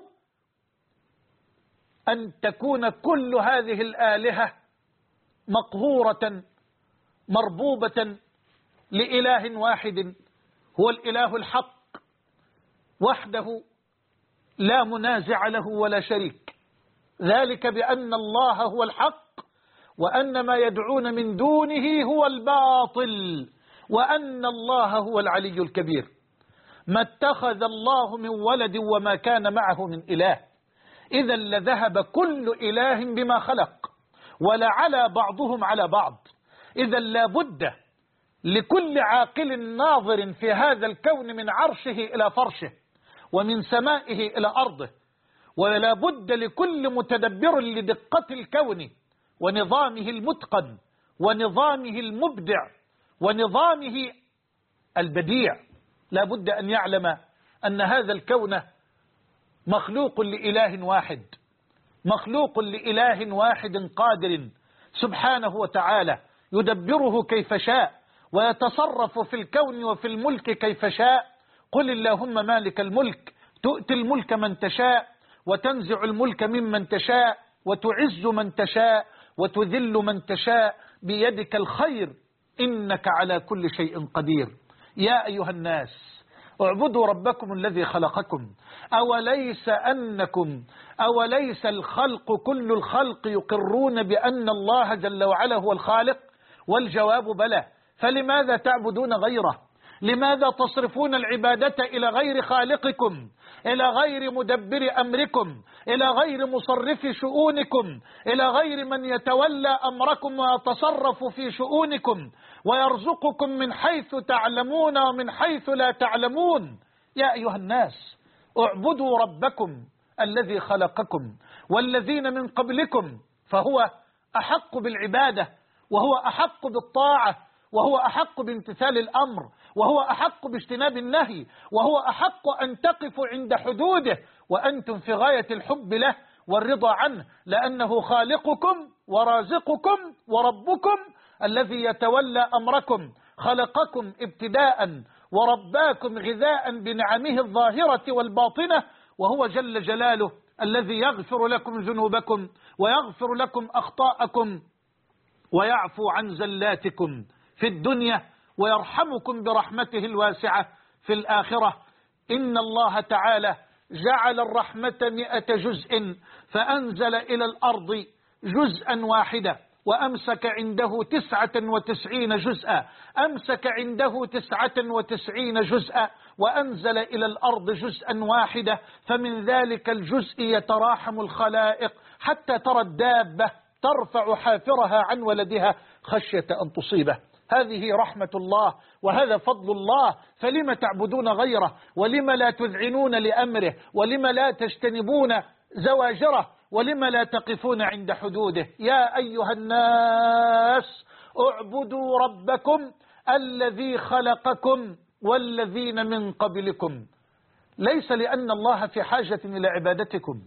أن تكون كل هذه الآلهة مقهورة مربوبة لإله واحد هو الإله الحق وحده لا منازع له ولا شريك، ذلك بأن الله هو الحق وأن ما يدعون من دونه هو الباطل وأن الله هو العلي الكبير. ما اتخذ الله من ولد وما كان معه من إله. إذا لذهب كل إله بما خلق ولعلى بعضهم على بعض. إذا لابد لكل عاقل ناظر في هذا الكون من عرشه إلى فرشه ومن سمائه إلى أرضه، ولا بد لكل متدبر لدقة الكون ونظامه المتقن ونظامه المبدع ونظامه البديع، لا بد أن يعلم أن هذا الكون مخلوق لإله واحد، مخلوق لإله واحد قادر سبحانه وتعالى يدبره كيف شاء ويتصرف في الكون وفي الملك كيف شاء. قل اللهم مالك الملك تؤتي الملك من تشاء وتنزع الملك ممن تشاء وتعز من تشاء وتذل من تشاء بيدك الخير إنك على كل شيء قدير. يا أيها الناس اعبدوا ربكم الذي خلقكم أوليس الخلق كل الخلق يقرون بأن الله جل وعلا هو الخالق؟ والجواب بلى، فلماذا تعبدون غيره؟ لماذا تصرفون العبادة إلى غير خالقكم، إلى غير مدبر أمركم، إلى غير مصرف شؤونكم، إلى غير من يتولى أمركم ويتصرف في شؤونكم ويرزقكم من حيث تعلمون ومن حيث لا تعلمون؟ يا أيها الناس اعبدوا ربكم الذي خلقكم والذين من قبلكم، فهو أحق بالعبادة وهو أحق بالطاعة وهو أحق بامتثال الأمر وهو أحق باجتناب النهي، وهو أحق أن تقفوا عند حدوده، وأنتم في غاية الحب له والرضا عنه، لأنه خالقكم ورازقكم وربكم الذي يتولى أمركم، خلقكم ابتداء ورباكم غذاء بنعمه الظاهرة والباطنة، وهو جل جلاله الذي يغفر لكم ذنوبكم ويغفر لكم أخطاءكم ويعفو عن زلاتكم في الدنيا ويرحمكم برحمته الواسعة في الآخرة. إن الله تعالى جعل الرحمة 100 جزء فأنزل إلى الأرض جزءا واحدا، وأمسك عنده 99 جزءا، أمسك عنده 99 جزءا وأنزل إلى الأرض جزءا واحدا، فمن ذلك الجزء يتراحم الخلائق حتى ترى الدابة ترفع حافرها عن ولدها خشية أن تصيبه. هذه رحمة الله وهذا فضل الله، فلم تعبدون غيره؟ ولم لا تذعنون لأمره؟ ولم لا تجتنبون زواجره؟ ولم لا تقفون عند حدوده؟ يا أيها الناس اعبدوا ربكم الذي خلقكم والذين من قبلكم. ليس لأن الله في حاجة إلى عبادتكم،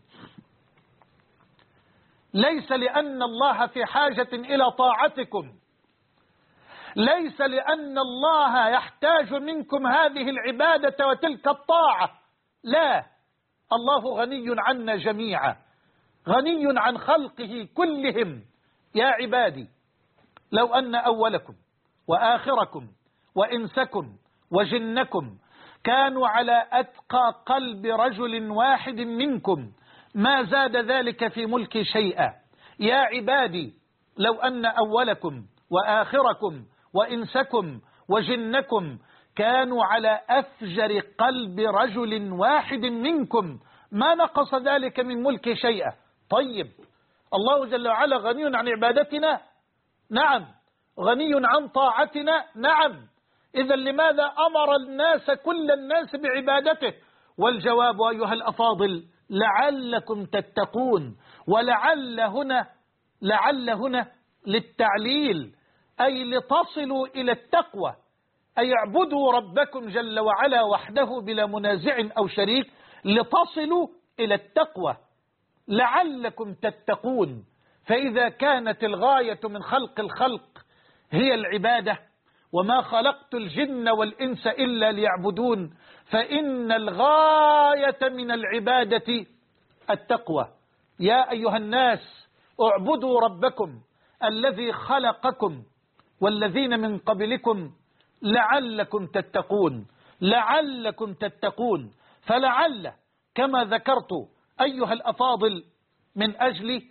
ليس لأن الله في حاجة إلى طاعتكم، ليس لأن الله يحتاج منكم هذه العبادة وتلك الطاعة، لا، الله غني عنا جميعا، غني عن خلقه كلهم. يا عبادي لو أن أولكم وآخركم وإنسكم وجنكم كانوا على أتقى قلب رجل واحد منكم ما زاد ذلك في ملكي شيئا. يا عبادي لو أن أولكم وآخركم وإنسكم وجنكم كانوا على أفجر قلب رجل واحد منكم ما نقص ذلك من ملكي شيئا. طيب، الله جل وعلا غني عن عبادتنا؟ نعم. غني عن طاعتنا؟ نعم. إذا لماذا أمر الناس كل الناس بعبادته؟ والجواب أيها الأفاضل لعلكم تتقون. ولعل هنا للتعليل، أي لتصلوا إلى التقوى، أي اعبدوا ربكم جل وعلا وحده بلا منازع أو شريك لتصلوا إلى التقوى لعلكم تتقون. فإذا كانت الغاية من خلق الخلق هي العبادة، وما خلقت الجن والإنس إلا ليعبدون، فإن الغاية من العبادة التقوى. يا أيها الناس اعبدوا ربكم الذي خلقكم والذين من قبلكم لعلكم تتقون، لعلكم تتقون. فلعل كما ذكرت أيها الأفاضل من أجل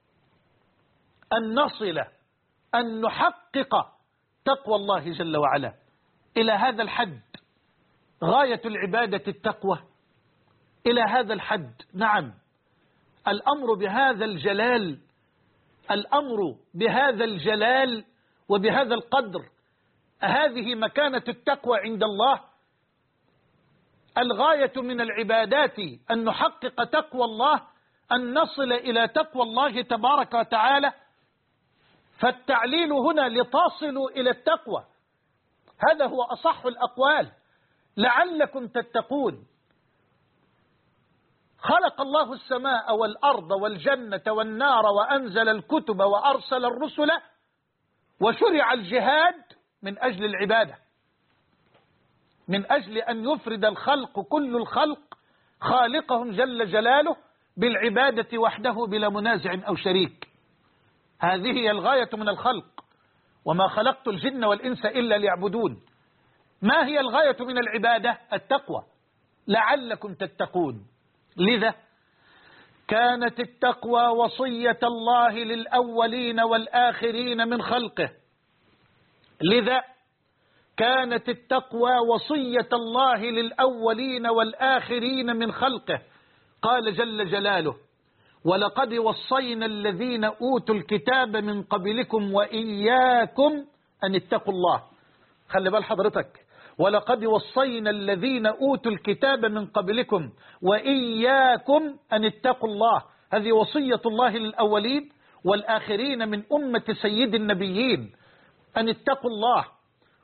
أن نصل أن نحقق تقوى الله جل وعلا إلى هذا الحد. غاية العبادة التقوى إلى هذا الحد. نعم، الأمر بهذا الجلال، الأمر بهذا الجلال وبهذا القدر. هذه مكانة التقوى عند الله. الغاية من العبادات أن نحقق تقوى الله، أن نصل إلى تقوى الله تبارك وتعالى. فالتعليل هنا لتصلوا إلى التقوى، هذا هو أصح الأقوال. لعلكم تتقون. خلق الله السماء والأرض والجنة والنار وأنزل الكتب وأرسل الرسل وشرع الجهاد من أجل العبادة، من أجل أن يفرد الخلق كل الخلق خالقهم جل جلاله بالعبادة وحده بلا منازع أو شريك. هذه هي الغاية من الخلق. وما خلقت الجن والإنس إلا ليعبدون. ما هي الغاية من العبادة؟ التقوى. لعلكم تتقون. لذا كانت التقوى وصية الله للأولين والآخرين من خلقه. لذا كانت التقوى وصية الله للأولين والآخرين من خلقه. قال جل جلاله: ولقد وصينا الذين أوتوا الكتاب من قبلكم وإياكم أن اتقوا الله. خلي بال حضرتك، ولقد وصينا الذين أوتوا الكتاب من قبلكم وإياكم أن اتقوا الله. هذه وصية الله للأولين والآخرين من أمة سيد النبيين، أن اتقوا الله.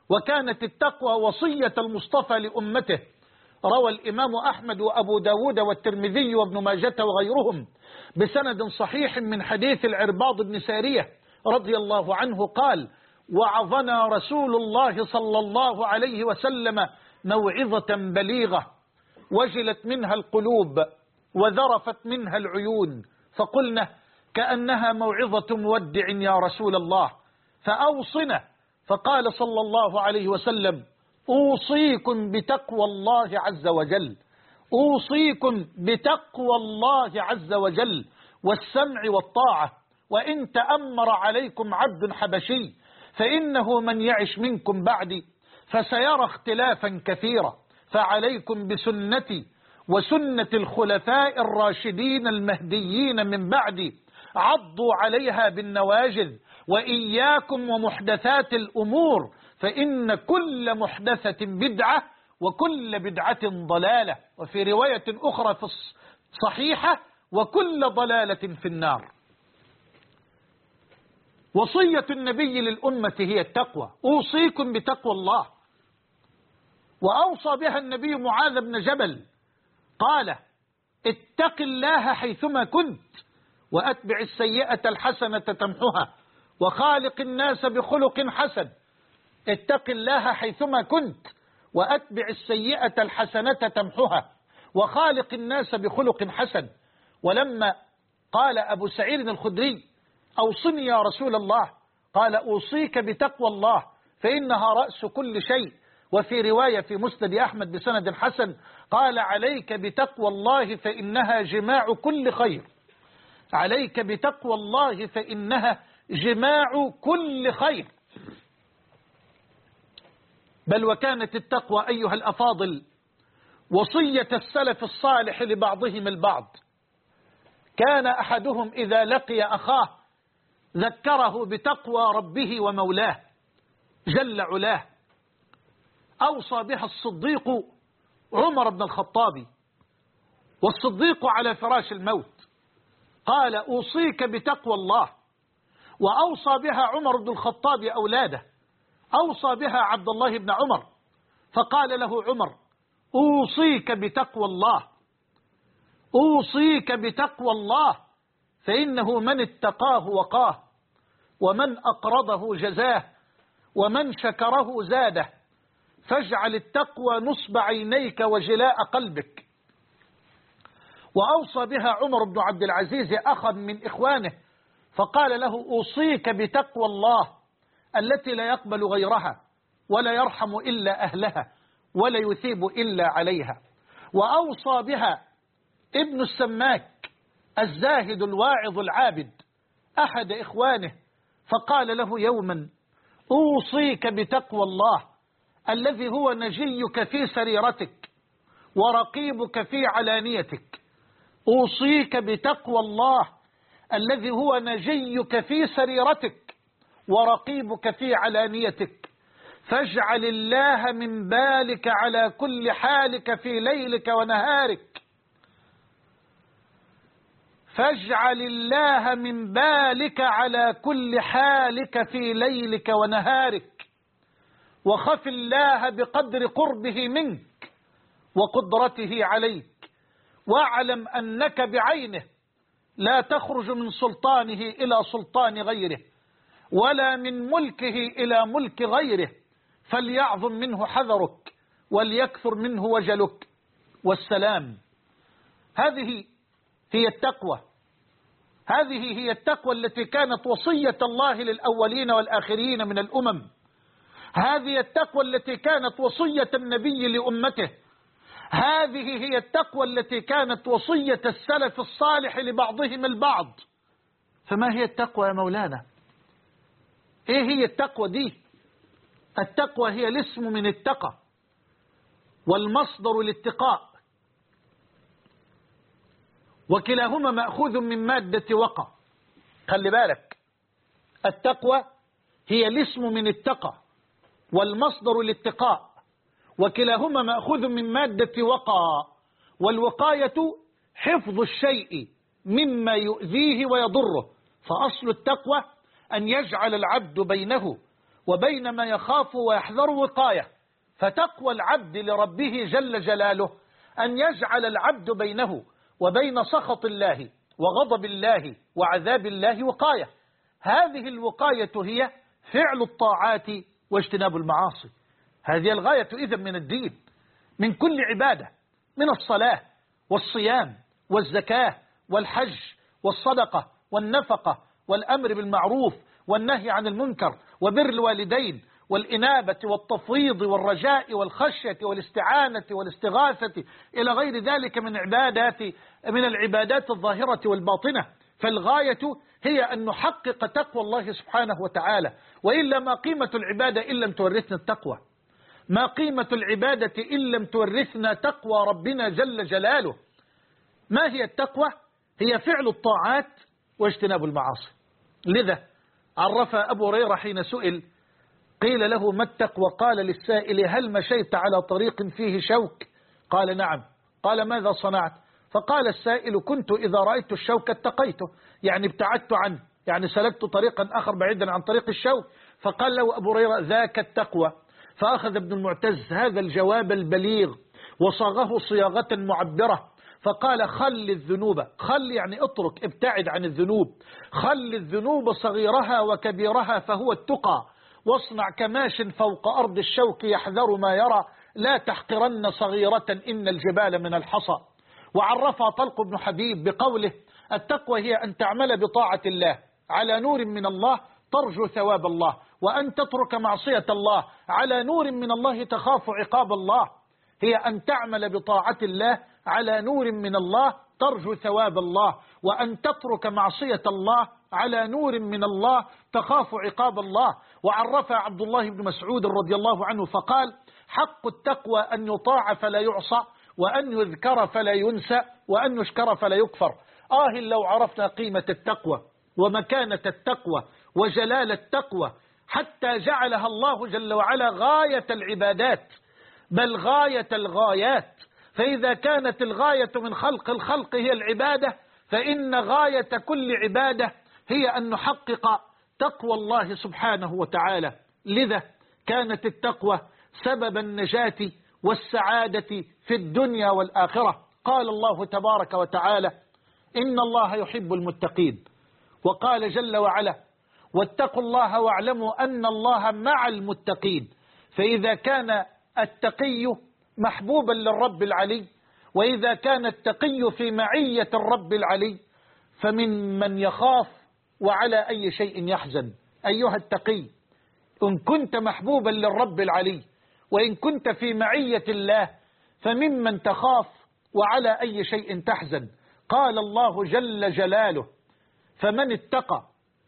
وكانت التقوى وصية المصطفى لأمته. روى الإمام أحمد وأبو داود والترمذي وابن ماجة وغيرهم بسند صحيح من حديث العرباض بن سارية رضي الله عنه قال: وعظنا رسول الله صلى الله عليه وسلم موعظة بليغة وجلت منها القلوب وذرفت منها العيون، فقلنا كأنها موعظة مودع يا رسول الله، فأوصنا. فقال صلى الله عليه وسلم: أوصيكم بتقوى الله عز وجل، أوصيكم بتقوى الله عز وجل والسمع والطاعة، وإن تأمر عليكم عبد حبشي فإنه من يعش منكم بعدي فسيرى اختلافا كثيرا، فعليكم بسنتي وسنة الخلفاء الراشدين المهديين من بعدي، عضوا عليها بالنواجذ، وإياكم ومحدثات الأمور، فإن كل محدثة بدعة وكل بدعة ضلالة، وفي رواية أخرى في الصحيحة: وكل ضلالة في النار. وصية النبي للأمة هي التقوى، أوصيكم بتقوى الله. وأوصى بها النبي معاذ بن جبل، قال: اتق الله حيثما كنت وأتبع السيئة الحسنة تمحها وخالق الناس بخلق حسن. اتق الله حيثما كنت وأتبع السيئة الحسنة تمحها وخالق الناس بخلق حسن. ولما قال أبو سعيد الخدري: أوصني يا رسول الله، قال: أوصيك بتقوى الله فإنها رأس كل شيء. وفي رواية في مسند أحمد بسند حسن قال: عليك بتقوى الله فإنها جماع كل خير، عليك بتقوى الله فإنها جماع كل خير. بل وكانت التقوى أيها الأفاضل وصية السلف الصالح لبعضهم البعض. كان أحدهم إذا لقي أخاه ذكره بتقوى ربه ومولاه جل علاه. أوصى بها الصديق عمر بن الخطاب، والصديق على فراش الموت، قال: أوصيك بتقوى الله. وأوصى بها عمر بن الخطاب أولاده، أوصى بها عبد الله بن عمر، فقال له عمر: أوصيك بتقوى الله، أوصيك بتقوى الله، فإنه من اتقاه وقاه، ومن أقرضه جزاه، ومن شكره زاده، فاجعل التقوى نصب عينيك وجلاء قلبك. وأوصى بها عمر بن عبد العزيز أخا من إخوانه، فقال له: أوصيك بتقوى الله التي لا يقبل غيرها ولا يرحم إلا أهلها ولا يثيب إلا عليها. وأوصى بها ابن السماك الزاهد الواعظ العابد أحد إخوانه، فقال له يوما: أوصيك بتقوى الله الذي هو نجيك في سريرتك ورقيبك في علانيتك، أوصيك بتقوى الله الذي هو نجيك في سريرتك ورقيبك في علانيتك، فاجعل الله من بالك على كل حالك في ليلك ونهارك، فاجعل الله من بالك على كل حالك في ليلك ونهارك، وخف الله بقدر قربه منك وقدرته عليك، واعلم أنك بعينه لا تخرج من سلطانه إلى سلطان غيره ولا من ملكه إلى ملك غيره، فليعظم منه حذرك وليكثر منه وجلك. والسلام. هذه هي التقوى، هذه هي التقوى التي كانت وصية الله للأولين والآخرين من الأمم، هذه التقوى التي كانت وصية النبي لأمته، هذه هي التقوى التي كانت وصية السلف الصالح لبعضهم البعض. فما هي التقوى يا مولانا؟ ايه هي التقوى دي؟ التقوى هي الاسم من اتقى والمصدر الاتقاء، وكلاهما مأخوذ من مادة وقى. خلي بالك، التقوى هي الاسم من اتقى والمصدر الاتقاء، وكلاهما مأخوذ من مادة وقى. والوقاية حفظ الشيء مما يؤذيه ويضره، فأصل التقوى أن يجعل العبد بينه وبين ما يخاف ويحذر وقاية. فتقوى العبد لربه جل جلاله أن يجعل العبد بينه وبين سخط الله وغضب الله وعذاب الله وقاية. هذه الوقاية هي فعل الطاعات واجتناب المعاصي. هذه الغاية إذن من الدين، من كل عبادة، من الصلاة والصيام والزكاة والحج والصدقة والنفقة والأمر بالمعروف والنهي عن المنكر وبر الوالدين والإنابة والتفويض والرجاء والخشية والاستعانة والاستغاثة إلى غير ذلك من العبادات الظاهرة والباطنة. فالغاية هي أن نحقق تقوى الله سبحانه وتعالى، وإلا ما قيمة العبادة إن لم تورثنا التقوى؟ ما قيمة العبادة إن لم تورثنا تقوى ربنا جل جلاله؟ ما هي التقوى؟ هي فعل الطاعات واجتناب المعاصي. لذا عرف أبو هريرة حين سئل قيل له ما التقوى؟ قال للسائل هل مشيت على طريق فيه شوك؟ قال نعم. قال ماذا صنعت؟ فقال السائل كنت إذا رأيت الشوك اتقيته، يعني ابتعدت عنه، يعني سلكت طريقا آخر بعيدا عن طريق الشوك. فقال له أبو هريرة ذاك التقوى. فأخذ ابن المعتز هذا الجواب البليغ وصاغه صياغة معبرة، فقال خل الذنوب، خل يعني اترك، ابتعد عن الذنوب، خل الذنوب صغيرها وكبيرها فهو التقى، واصنع كماش فوق أرض الشوك يحذر ما يرى، لا تحقرن صغيرة إن الجبال من الحصى. وعرفها طلق بن حبيب بقوله التقوى هي أن تعمل بطاعة الله على نور من الله ترجو ثواب الله، وأن تترك معصية الله على نور من الله تخاف عقاب الله. هي أن تعمل بطاعة الله على نور من الله ترجو ثواب الله، وأن تترك معصية الله على نور من الله تخاف عقاب الله. وعرفها عبد الله بن مسعود رضي الله عنه فقال حق التقوى أن يطاع فلا يعصى، وأن يذكر فلا ينسى، وأن يشكر فلا يكفر. لو عرفنا قيمة التقوى ومكانة التقوى وجلال التقوى حتى جعلها الله جل وعلا غاية العبادات، بل غاية الغايات. فإذا كانت الغاية من خلق الخلق هي العبادة، فإن غاية كل عبادة هي أن نحقق تقوى الله سبحانه وتعالى. لذا كانت التقوى سبب النجاة والسعادة في الدنيا والآخرة. قال الله تبارك وتعالى إن الله يحب المتقين، وقال جل وعلا واتقوا الله واعلموا أن الله مع المتقين. فإذا كان التقي محبوبا للرب العلي، وإذا كان التقي في معية الرب العلي، فمن يخاف وعلى أي شيء يحزن. أيها التقي إن كنت محبوبا للرب العلي وإن كنت في معية الله فممن تخاف وعلى أي شيء تحزن. قال الله جل جلاله فمن اتقى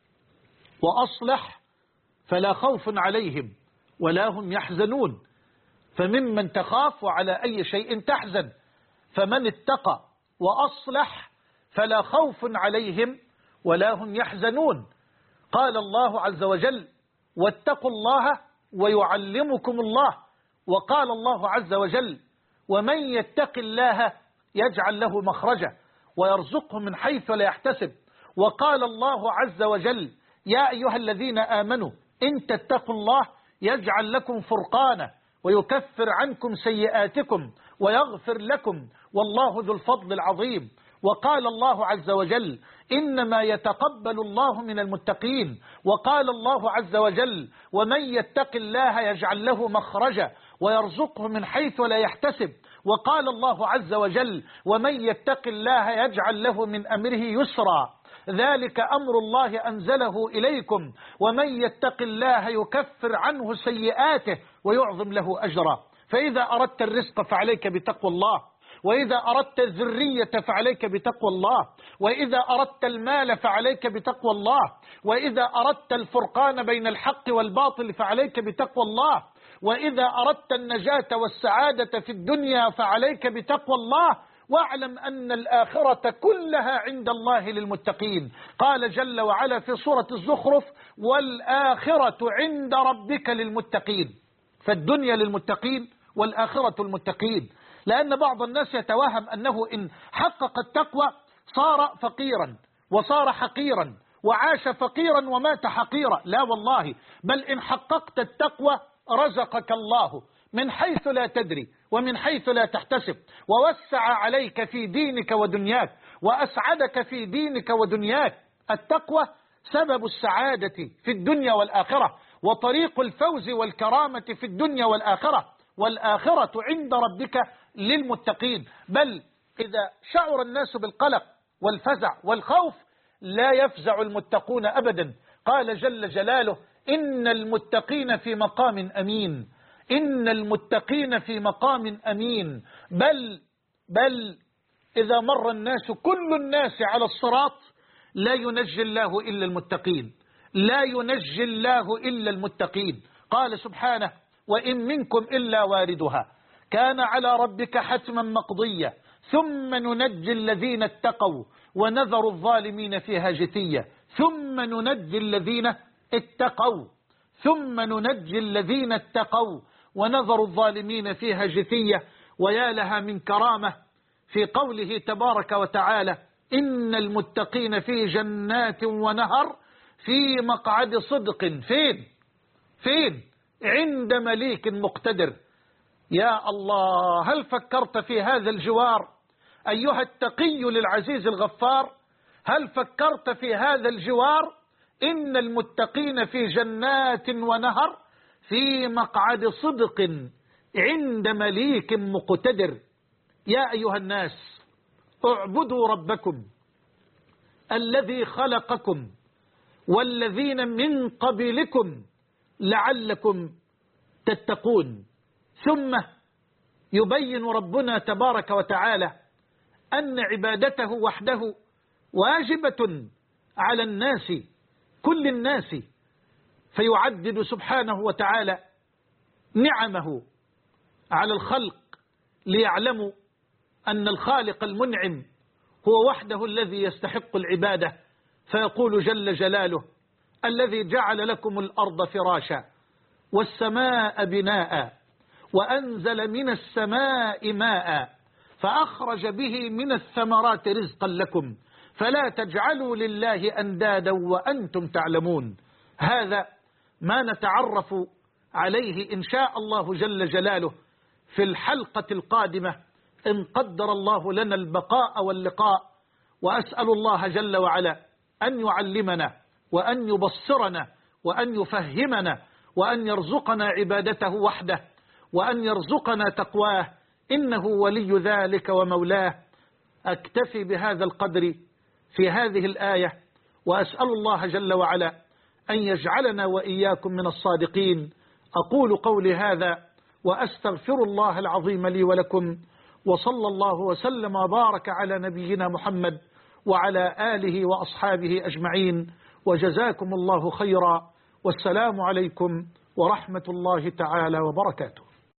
وأصلح فلا خوف عليهم ولا هم يحزنون. فممن تخاف وعلى أي شيء تحزن. فمن اتقى وأصلح فلا خوف عليهم ولا هم يحزنون. قال الله عز وجل واتقوا الله ويعلمكم الله. وقال الله عز وجل ومن يتق الله يجعل له مخرجا ويرزقه من حيث لا يحتسب. وقال الله عز وجل يا أيها الذين آمنوا إن تتقوا الله يجعل لكم فرقانا ويكفر عنكم سيئاتكم ويغفر لكم والله ذو الفضل العظيم. وقال الله عز وجل إنما يتقبل الله من المتقين. وقال الله عز وجل ومن يتق الله يجعل له مخرجا ويرزقه من حيث لا يحتسب. وقال الله عز وجل ومن يتق الله يجعل له من أمره يسرا ذلك أمر الله أنزله إليكم ومن يتق الله يكفر عنه سيئاته ويعظم له أجرا. فإذا أردت الرزق فعليك بتقوى الله، وإذا أردت الذرية فعليك بتقوى الله، وإذا أردت المال فعليك بتقوى الله، وإذا أردت الفرقان بين الحق والباطل فعليك بتقوى الله، وإذا أردت النجاة والسعادة في الدنيا فعليك بتقوى الله. واعلم أن الآخرة كلها عند الله للمتقين. قال جل وعلا في سورة الزخرف والآخرة عند ربك للمتقين. فالدنيا للمتقين والآخرة المتقين. لأن بعض الناس يتوهم أنه إن حقق التقوى صار فقيرا وصار حقيرا وعاش فقيرا ومات حقيرا، لا والله، بل إن حققت التقوى رزقك الله من حيث لا تدري ومن حيث لا تحتسب، ووسع عليك في دينك ودنياك، وأسعدك في دينك ودنياك. التقوى سبب السعادة في الدنيا والآخرة، وطريق الفوز والكرامة في الدنيا والآخرة، والآخرة عند ربك للمتقين. بل إذا شعر الناس بالقلق والفزع والخوف لا يفزع المتقون أبدا. قال جل جلاله: إن المتقين في مقام أمين، إن المتقين في مقام أمين. بل إذا مر الناس كل الناس على الصراط لا ينجي الله إلا المتقين، لا ينجي الله إلا المتقين. قال سبحانه: وإن منكم إلا واردها كان على ربك حتما مقضيا ثم ننجي الذين اتقوا ونذر الظالمين فيها جثيا. ثم ننجي الذين اتقوا، ثم ننجي الذين اتقوا ونذر الظالمين فيها جثية. ويا لها من كرامة في قوله تبارك وتعالى: إن المتقين في جنات ونهر في مقعد صدق. فين؟ عند مليك مقتدر. يا الله، هل فكرت في هذا الجوار أيها التقي للعزيز الغفار؟ هل فكرت في هذا الجوار؟ إن المتقين في جنات ونهر في مقعد صدق عند مليك مقتدر. يا أيها الناس، اعبدوا ربكم الذي خلقكم والذين من قبلكم لعلكم تتقون. ثم يبين ربنا تبارك وتعالى أن عبادته وحده واجبة على الناس، كل الناس، فيعدد سبحانه وتعالى نعمه على الخلق ليعلموا أن الخالق المنعم هو وحده الذي يستحق العبادة. فيقول جل جلاله: الذي جعل لكم الأرض فراشا والسماء بناء وأنزل من السماء ماء فأخرج به من الثمرات رزقا لكم فلا تجعلوا لله أندادا وأنتم تعلمون. هذا ما نتعرف عليه إن شاء الله جل جلاله في الحلقة القادمة إن قدر الله لنا البقاء واللقاء. وأسأل الله جل وعلا أن يعلمنا وأن يبصرنا وأن يفهمنا وأن يرزقنا عبادته وحده وأن يرزقنا تقواه، إنه ولي ذلك ومولاه. أكتفي بهذا القدر في هذه الآية، وأسأل الله جل وعلا أن يجعلنا وإياكم من الصادقين. أقول قولي هذا وأستغفر الله العظيم لي ولكم، وصلى الله وسلم وبارك على نبينا محمد وعلى آله وأصحابه أجمعين، وجزاكم الله خيرا، والسلام عليكم ورحمة الله تعالى وبركاته.